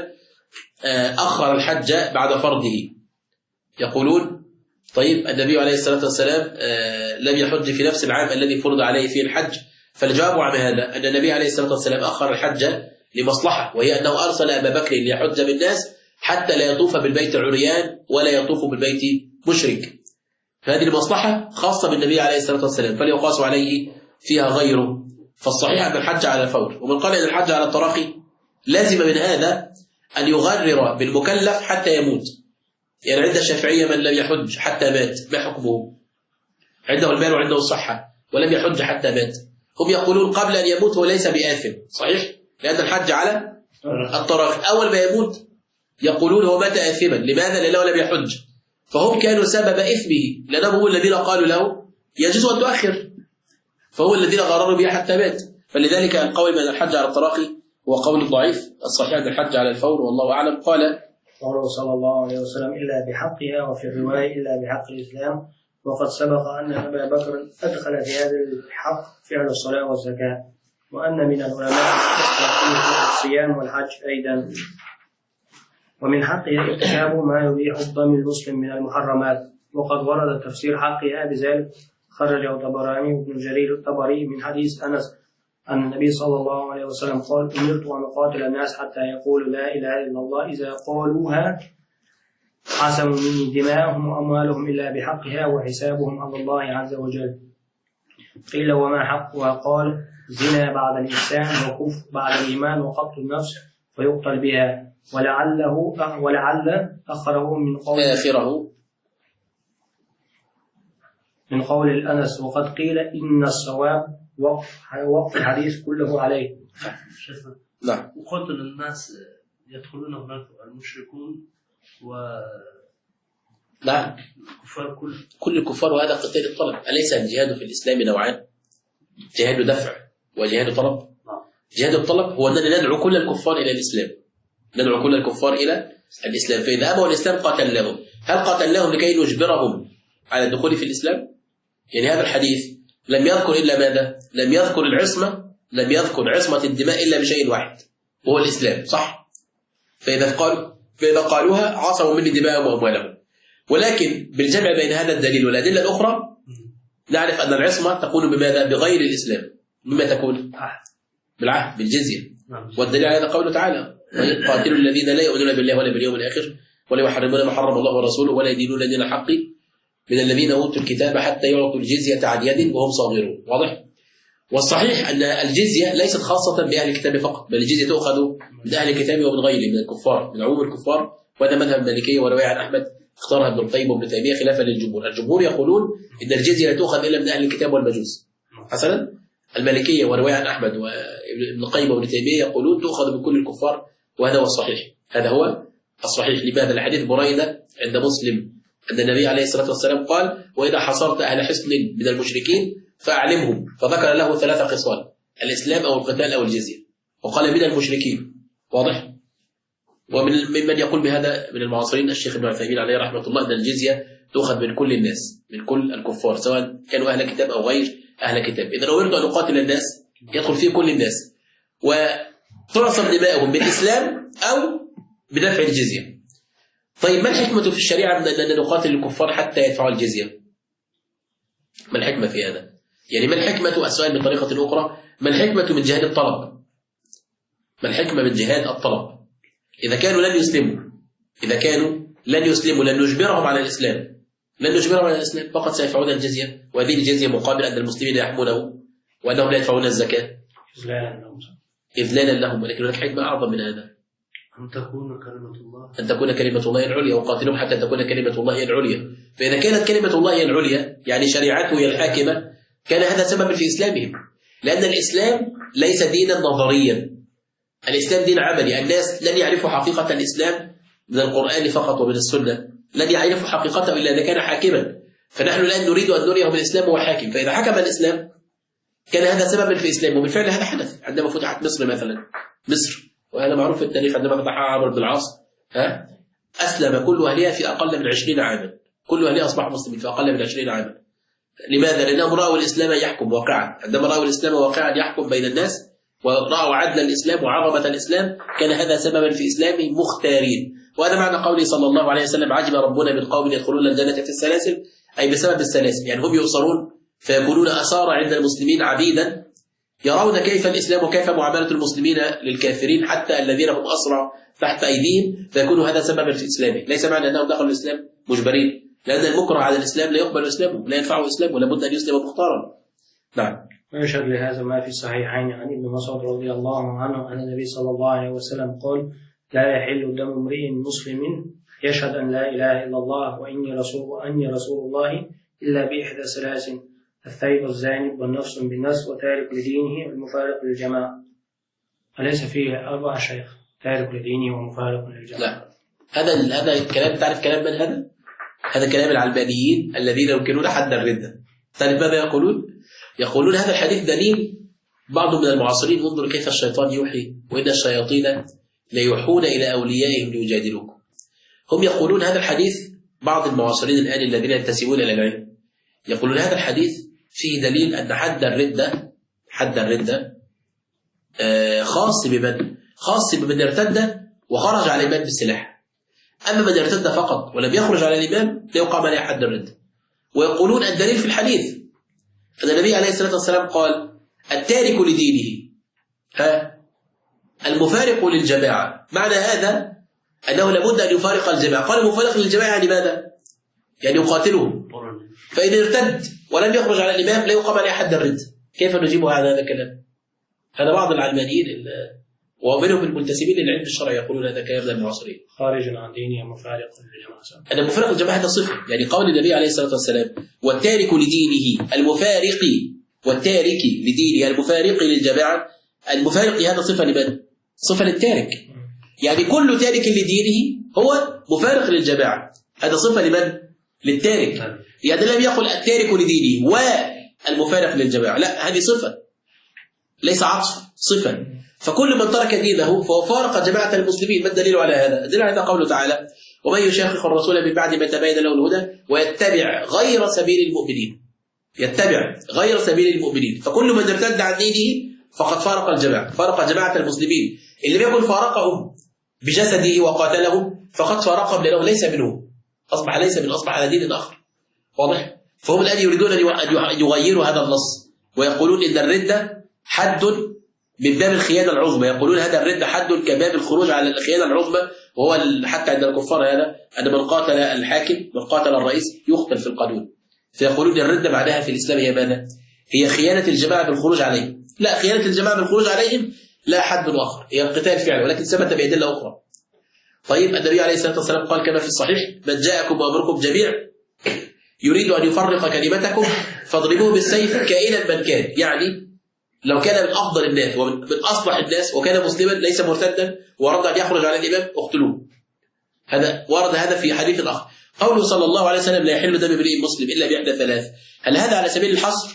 أخر الحج بعد فرضه. يقولون: طيب النبي عليه الصلاة والسلام لم يحج في نفس العام الذي فرض عليه فيه الحج، فالجواب عن هذا أن النبي عليه الصلاة والسلام أخر الحج لمصلحة، وهي أنه أرسل أبا بكر ليحج بالناس حتى لا يطوف بالبيت عريان ولا يطوف بالبيت مشرك. فهذه المصلحة خاصة بالنبي عليه الصلاة والسلام فليقاس عليه فيها غيره. فالصحيح أن الحج على الفور. ومن قال أن الحج على التراخي لازم من هذا أن يغرر بالمكلف حتى يموت. يعني عند الشافعية من لم يحج حتى مات ما حكمه؟ عنده المال وعنده الصحة ولم يحج حتى مات، هم يقولون قبل أن يموت هو ليس بآثم، صحيح؟ لأن الحج على التراخي. أول ما يموت يقولون هو مات آثما. لماذا؟ لأنه لم يحج، فهم كانوا سبب إثمه، لأنهم هم الذين قالوا له يجوز أن تؤخر، فهو الذين غرروا به حتى مات. فلذلك القول بأن الحج على التراخي هو قول ضعيف. الصحيح أن الحج على الفور والله أعلم. قال صلى الله عليه وسلم: إلا بحقها، وفي الرواية إلا بحق الإسلام. وقد سبق أن أبا بكر أدخل في هذا الحق فعل الصلاة والزكاة، وأن من العلماء الصيام والحج أيضا. ومن حقها ارتكاب ما يبيح الدم المسلم من المحرمات، وقد ورد تفسير حقها بذلك خرجه الطبراني وابن جرير الطبري من حديث أنس أن النبي صلى الله عليه وسلم قال: أمرت أن أقاتل الناس حتى يقولوا لا إله إلا الله، إذا قالوها عصموا مني دماءهم وأموالهم إلا بحقها وحسابهم على الله عز وجل. قيل: وما حقها؟ قال: زنا بعد الإحسان، وكفر بعد الإيمان، وقتل النفس فيقتل بها. ولعل أخره من قول من قول الأنس وقد قيل إن الصواب وقف الحديث كله عليه. شيخنا نعم. وقلت للناس يدخلون هناك المشركون و نعم. الكفار كل الكفار، وهذا قتال الطلب. أليس الجهاد في الإسلام نوعان؟ جهاد دفع وجهاد طلب. جهاد الطلب هو أننا ندعو كل الكفار إلى الإسلام، ندعو كل الكفار إلى الإسلام، فإذا أبوا الإسلام قاتلناهم. هل قاتلناهم لكي نجبرهم على الدخول في الإسلام؟ يعني هذا الحديث لم يذكر إلا ماذا؟ لم يذكر العصمة، لم يذكر عصمة الدماء إلا بشيء واحد وهو الإسلام، صح؟ فإذا قالوها عصموا مني دماءهم وأموالهم. ولكن بالجمع بين هذا الدليل والأدلة الأخرى نعرف أن العصمة تكون بماذا؟ بغير الإسلام. بما تكون؟ بالعهد، بالجزية. والدليل على هذا قوله تعالى: قاتلوا الذين لا يؤمنون بالله ولا باليوم الآخر ولا يحرمون ما حرم الله ورسوله ولا يدينون دين الحق من الذين أوتوا الكتاب حتى يعطوا الجزية عن يد وهم صاغرون. واضح؟ والصحيح أن الجزية ليست خاصة بأهل الكتاب فقط، بل الجزية تؤخذ من أهل الكتاب ومن غيره من الكفار، من عموم الكفار. وهذا مذهب المالكية ورواية عن أحمد اختارها ابن القيم وابن تيمية خلافا للجمهور. الجمهور يقولون إن الجزية لا تؤخذ إلا من أهل الكتاب والمجوس. حسنا، المالكية ورواية عن أحمد وابن القيم وابن تيمية يقولون تؤخذ من كل الكفار، وهذا هو الصحيح. هذا هو الصحيح. لماذا؟ الحديث بريدة عند مسلم أن النبي عليه الصلاة والسلام قال: وإذا حصرت أهل حصن من المشركين فأعلمهم، فذكر له 3 خصال: الإسلام أو القتال أو الجزية، وقال من المشركين. واضح؟ وممن يقول بهذا من المعاصرين الشيخ ابن عثيمين عليه رحمة الله أن الجزية تؤخذ من كل الناس، من كل الكفار سواء كانوا أهل كتاب أو غير أهل كتاب. إذا أمرت أن أقاتل الناس يدخل فيه كل الناس، وتعصم دماؤهم بالإسلام أو بدفع الجزية. طيب، ما الحكمة في الشريعة من أننا نقاتل الكفار حتى يدفعوا الجزية؟ ما الحكمة في هذا؟ يعني ما الحكمة؟ السؤال بطريقة أخرى: ما الحكمة من جهاد الطلب؟ ما الحكمة من جهاد الطلب؟ إذا كانوا لن يسلموا لن نجبرهم على الإسلام، فقط سيدفعون الجزية، وهذه الجزية مقابل أن المسلمين يحمونه وأنهم لا يدفعون الزكاة إذلالا لهم. ولكن هناك حكمة أعظم من هذا: أن تكون كلمة الله العليا، وقاتلهم حتى تكون كلمة الله العليا. فإذا كانت كلمة الله العليا يعني شريعته هي الحاكمة، كان هذا سببا في إسلامهم، لأن الإسلام ليس دينا نظريا، الإسلام دين عملي. الناس لن يعرفوا حقيقة الإسلام من القرآن فقط ومن السنة، لن يعرفوا حقيقته إلا إذا كان حاكما. فنحن الآن نريد أن نريهم الإسلام هو حاكم، فإذا حكم الإسلام كان هذا سببا في إسلام. وبالفعل هذا حدث عندما فتحت مصر مثلا. مصر، وهذا معروف في التاريخ، عندما فتحها عمرو بن العاص أسلم كل أهلها في أقل من 20 عاما، كل أهلها أصبحوا مسلمين في أقل من 20 عاما. لماذا؟ لأنهم رأوا الإسلام يحكم واقعا. عندما رأوا الإسلام واقعا يحكم بين الناس ورأوا عدل الإسلام وعظمة الإسلام، كان هذا سببا في إسلامهم مختارين. وهذا معنى قوله صلى الله عليه وسلم: عجب ربنا من قوم يدخلون الجنة في السلاسل، أي بسبب السلاسل. يعني هم يؤصرون فيكونون أسارى عند المسلمين عبيدا، يرون كيف الإسلام وكيف معاملة المسلمين للكافرين حتى الذين هم أسرى تحت أيديهم، فيكون هذا سببا في إسلامه. ليس معنى أنهم دخلوا الإسلام مجبرين، لأن المكره على الإسلام لا يقبل إسلامه، لا ينفعه إسلامه، لابد أن يسلم مختارا. نعم. ويشهد لهذا ما في الصحيحين عن ابن مسعود رضي الله عنه أن النبي صلى الله عليه وسلم قال: لا يحل دم امرئ مسلم يشهد أن لا إله إلا الله وأني رسول الله إلا بإحدى 3: الثيب الزاني والنفس بالنفس وتارك لدينه والمفارق للجماعة. أليس فيه 4 شيخ؟ تارك لدينه ومفارق للجماعة. لا، هذا الكلام. تعرف كلام من هذا؟ هذا كلام العلمانيين الذين يمكنون حد الردة. تعرف ماذا يقولون؟ يقولون هذا الحديث دليل. بعض من المعاصرين انظروا كيف الشيطان يوحي: وإن الشياطين ليوحون إلى أوليائهم ليجادلوكم. هم يقولون هذا الحديث، بعض المعاصرين الآن الذين ينتسبون إلى العلم يقولون هذا الحديث فيه دليل أن حد الردة خاص بمن ارتد وخرج على الإمام بالسلاح. أما من ارتد فقط ولم يخرج على الإمام لا يقام عليه حد الردة. ويقولون الدليل في الحديث أن النبي عليه الصلاة والسلام قال: التارك لدينه المفارق للجماعة. معنى هذا أنه لابد أن يفارق الجماعة. قال المفارق للجماعة يعني ماذا؟ يعني يقاتلهم. فإذا ارتد ولم يخرج على الإمام لا يقام عليه حد الردة. كيف نجيب على هذا الكلام؟ هذا بعض العلمانيين ومنهم المنتسبين للعلم الشرعي يقولون هذا كلام المعاصرين. خارج عن دينه مفارق للجماعة. هذا مفارق للجماعة هذا صفة، يعني قول النبي عليه الصلاة والسلام والتارك لدينه المفارق، والتارك لدينه المفارق للجماعة، المفارق هذا صفة لمن؟ صفة للتارك، يعني كل تارك لدينه هو مفارق للجماعة، هذا صفة لمن؟ للتارك. يعني لم يقل التارك لدينه والمفارق للجماعة، لا، هذه صفة ليس عطف، صفة. فكل من ترك دينه فهو فارق جماعة المسلمين. ما الدليل على هذا؟ الدليل على هذا قوله تعالى ومن يشاقق الرسول من بعد ما تبين له الهدى ويتبع غير سبيل المؤمنين، يتبع غير سبيل المؤمنين. فكل من ارتد عن دينه فقد فارق الجماعة، فارق جماعة المسلمين. اللي لم يكن فارقهم بجسده وقاتلهم فقد فارقهم لأنه ليس منهم، أصبح ليس من، أصبح على دين آخر. واضح؟ فهم الآن يريدون أن يغيروا هذا النص ويقولون إن الردة حد من باب الخيانة العظمى، يقولون هذا الردة حد كباب الخروج على الخيانة العظمى، وهو حتى عند الكفار هذا أن من قاتل الحاكم، من قاتل الرئيس يقتل في القانون. فيقولون الردة معناها في الإسلام هي ماذا؟ هي خيانة الجماعة بالخروج عليهم. لا، خيانة الجماعة بالخروج عليهم لا حد آخر، هي القتال فعلا، ولكن ثبت بأدلة أخرى. طيب النبي عليه الصلاة والسلام قال كما في الصحيح من جاءكم وأمركم جميع يريد أن يفرق كلمتكم فاضربوه بالسيف كائنا من كان، يعني لو كان من أفضل الناس ومن أصلح الناس وكان مسلما ليس مرتدا وأراد أن يخرج على الإمام اقتلوه. هذا ورد هذا في حديث آخر. قوله صلى الله عليه وسلم لا يحل دم امرئ مسلم إلا بإحدى ثلاث، هل هذا على سبيل الحصر؟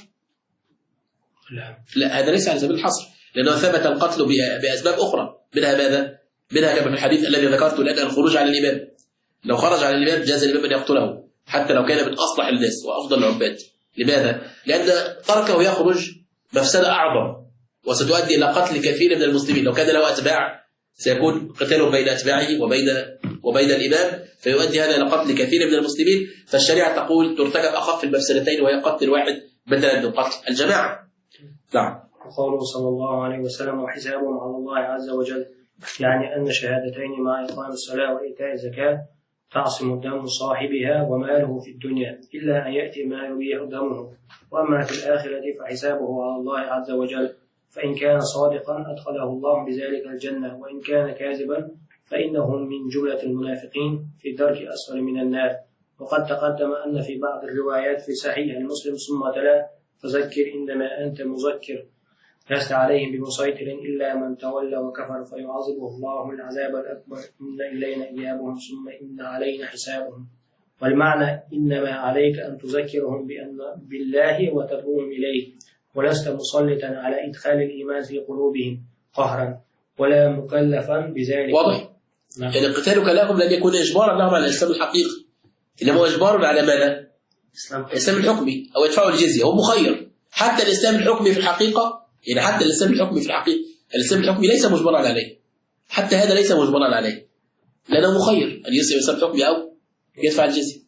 لا، هذا ليس على سبيل الحصر، لأنه ثبت القتل بأسباب أخرى، منها ماذا؟ منها كما في الحديث الذي ذكرته الآن الخروج على الإمام. لو خرج على الإمام جاز الإمام أن يقتله حتى لو كان من أصلح الناس وأفضل العباد. لماذا؟ لأن تركه يخرج مفسدة أعظم وستؤدي إلى قتل كثير من المسلمين. لو كان له أتباع سيكون قتال بين أتباعه وبين الإمام، فيؤدي هذا إلى قتل كثير من المسلمين. فالشريعة تقول ترتكب أخف المفسدتين وهي قتل واحد بدلا من قتل الجماعة. نعم. وقوله صلى الله عليه وسلم وحسابهم على الله عز وجل، يعني أن شهادتين مع إقام الصلاة وإيتاء الزكاة تعصم دم صاحبها وماله في الدنيا إلا أن يأتي ما يبيح دمه، وأما في الآخرة فحسابه على الله عز وجل، فإن كان صادقا أدخله الله بذلك الجنة، وإن كان كاذبا فإنه من جملة المنافقين في الدرك أسفل من النار. وقد تقدم أن في بعض الروايات في صحيح المسلم ثم تلا فذكر إنما أنت مذكر لست عليهم بمسيطر إلا من تولى وكفر فيعذبه الله العذاب الأكبر إن إلينا إيابهم ثم إن علينا حسابهم. والمعنى إنما عليك أن تذكرهم بالله وتدعوهم إليه، ولست مسلطا على إدخال الإيمان في قلوبهم قهرا ولا مكلفا بذلك. واضح؟ يعني قتالك لهم لم يكن إجبارا لهم على الإسلام الحقيقي، إنما هو إجبار على ماذا؟ الإسلام الحكمي، أو يدفعوا الجزية. هو مخير. حتى الإسلام الحكمي في الحقيقة، يعني حتى الإسلام الحكمي في الحقيقة، الإسلام الحكمي ليس مجبرا عليه، حتى هذا ليس مجبرا عليه، لأنه مخير أن يسلم الإسلام الحكمي أو يدفع الجزية.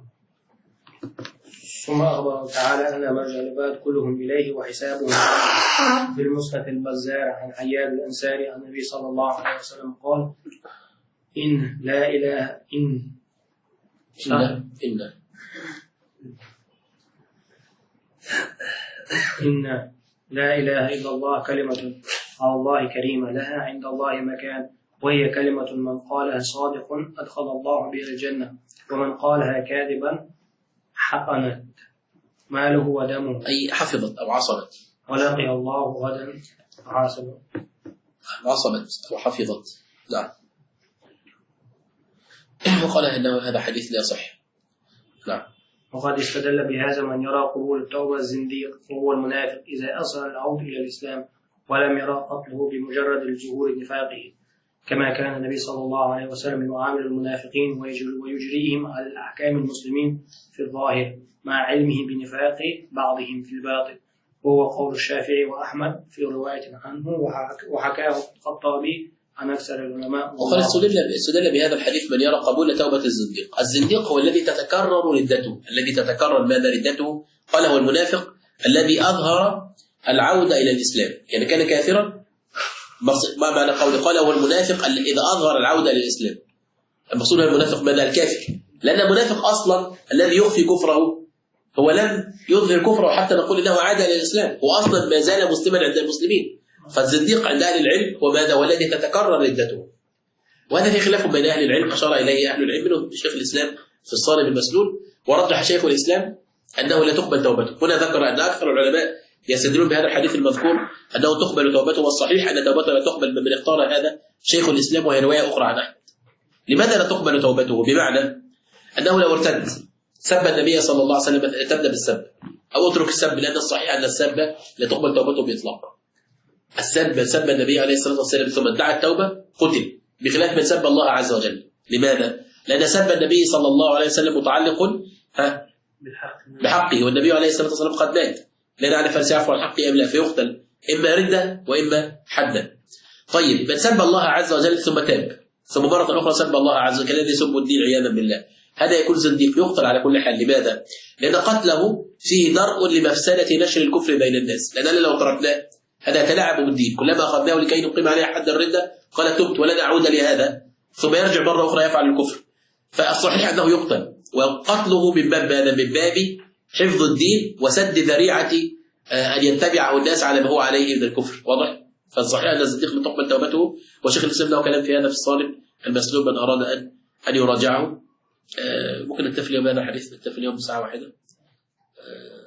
ثم أخبر تعالى أن مرجع العباد كلهم إليه وحسابهم. في المسند البزار عن عياد الأنصاري عن النبي صلى الله عليه وسلم قال إن لا إله إن لا إله إلا الله كلمة على الله كريمة لها عند الله مكان، وهي كلمة من قالها صادق أدخل الله بها الجنة، ومن قالها كاذبا حقنت ماله ودمه، أي حفظت أو عصمت، ولقي الله غدا عاصمة. عصمت وحفظت. نعم. وقال إنه هذا حديث لا يصح. نعم. وقد استدل بهذا من يرى قبول التوبة الزنديق وهو المنافق إذا أصل العود إلى الإسلام ولم يرى قتله بمجرد الظهور نفاقه، كما كان النبي صلى الله عليه وسلم يعامل المنافقين ويجريهم على الأحكام المسلمين في الظاهر مع علمه بنفاق بعضهم في الباطن، وهو قول الشافعي وأحمد في رواية عنه وحكاه الخطابي عن أكثر العلماء. وقال استدل بهذا الحديث من يرى قبول توبة الزنديق. الزنديق هو الذي تتكرر ردته، الذي تتكرر ماذا ردته؟ قال هو المنافق الذي أظهر العودة إلى الإسلام، يعني كان كافرا. ما معنى قال هو المنافق إذا أظهر العودة إلى الإسلام؟ المقصود المنافق ماذا؟ الكافر، لأن المنافق أصلا الذي يخفي كفره هو لم يظهر كفره حتى نقول إنه عاد إلى الإسلام، هو أصلا ما زال مسلما عند المسلمين. فالزنديق عند أهل العلم هو ماذا؟ والذي تتكرر ردته. وهذا في خلاف بين أهل العلم أشار إليه أهل العلم منهم شيخ الإسلام في الصارم المسلول، ورجح شيخ الإسلام أنه لا تقبل توبته. هنا ذكر أن أكثر العلماء يستدلون بهذا الحديث المذكور أنه تقبل توبته، والصحيح أن توبته لا تقبل من اختار هذا شيخ الإسلام، وهي رواية أخرى عن أحمد. لماذا لا تقبل توبته؟ بمعنى أنه لو ارتد سب النبي صلى الله عليه وسلم ارتد بالسب، أو اترك السب، لأن الصحيح أن السب لا تقبل توبته بإطلاق. سب النبي عليه الصلاة والسلام ثم ادعى التوبة قتل، بخلاف من سب الله عز وجل. لماذا؟ لأن سب النبي صلى الله عليه وسلم متعلق بحقه، والنبي عليه الصلاة والسلام قد مات، لا نعرف هل سيعفو عن حقه أم لا، فيقتل إما ردة وإما حدا. طيب من سب الله عز وجل ثم تاب، ثم مرة أخرى سب الله عز وجل الذي يسب الدين عياذا بالله، هذا يكون زنديق يقتل على كل حال. لماذا؟ لأن قتله فيه درء لمفسدة نشر الكفر بين الناس، لأننا لو تركناه هذا يتلاعب بالدين، كلما أخذناه لكي نقيم عليه حد الردة قال تبت ولن أعود لهذا، ثم يرجع مرة أخرى يفعل الكفر. فالصحيح أنه يقتل، وقتله من باب ماذا؟ من باب حفظ الدين وسد ذريعة أن يتبعه الناس على ما هو عليه من الكفر. واضح؟ فالصحيح أن الزنديق من تقبل توبته، وشيخ الإسلام له كلام في هذا في الصالح المسلوب من أراد أن يراجعه. ممكن نكتفي اليوم بهذا الحديث، نكتفي اليوم بساعة واحدة.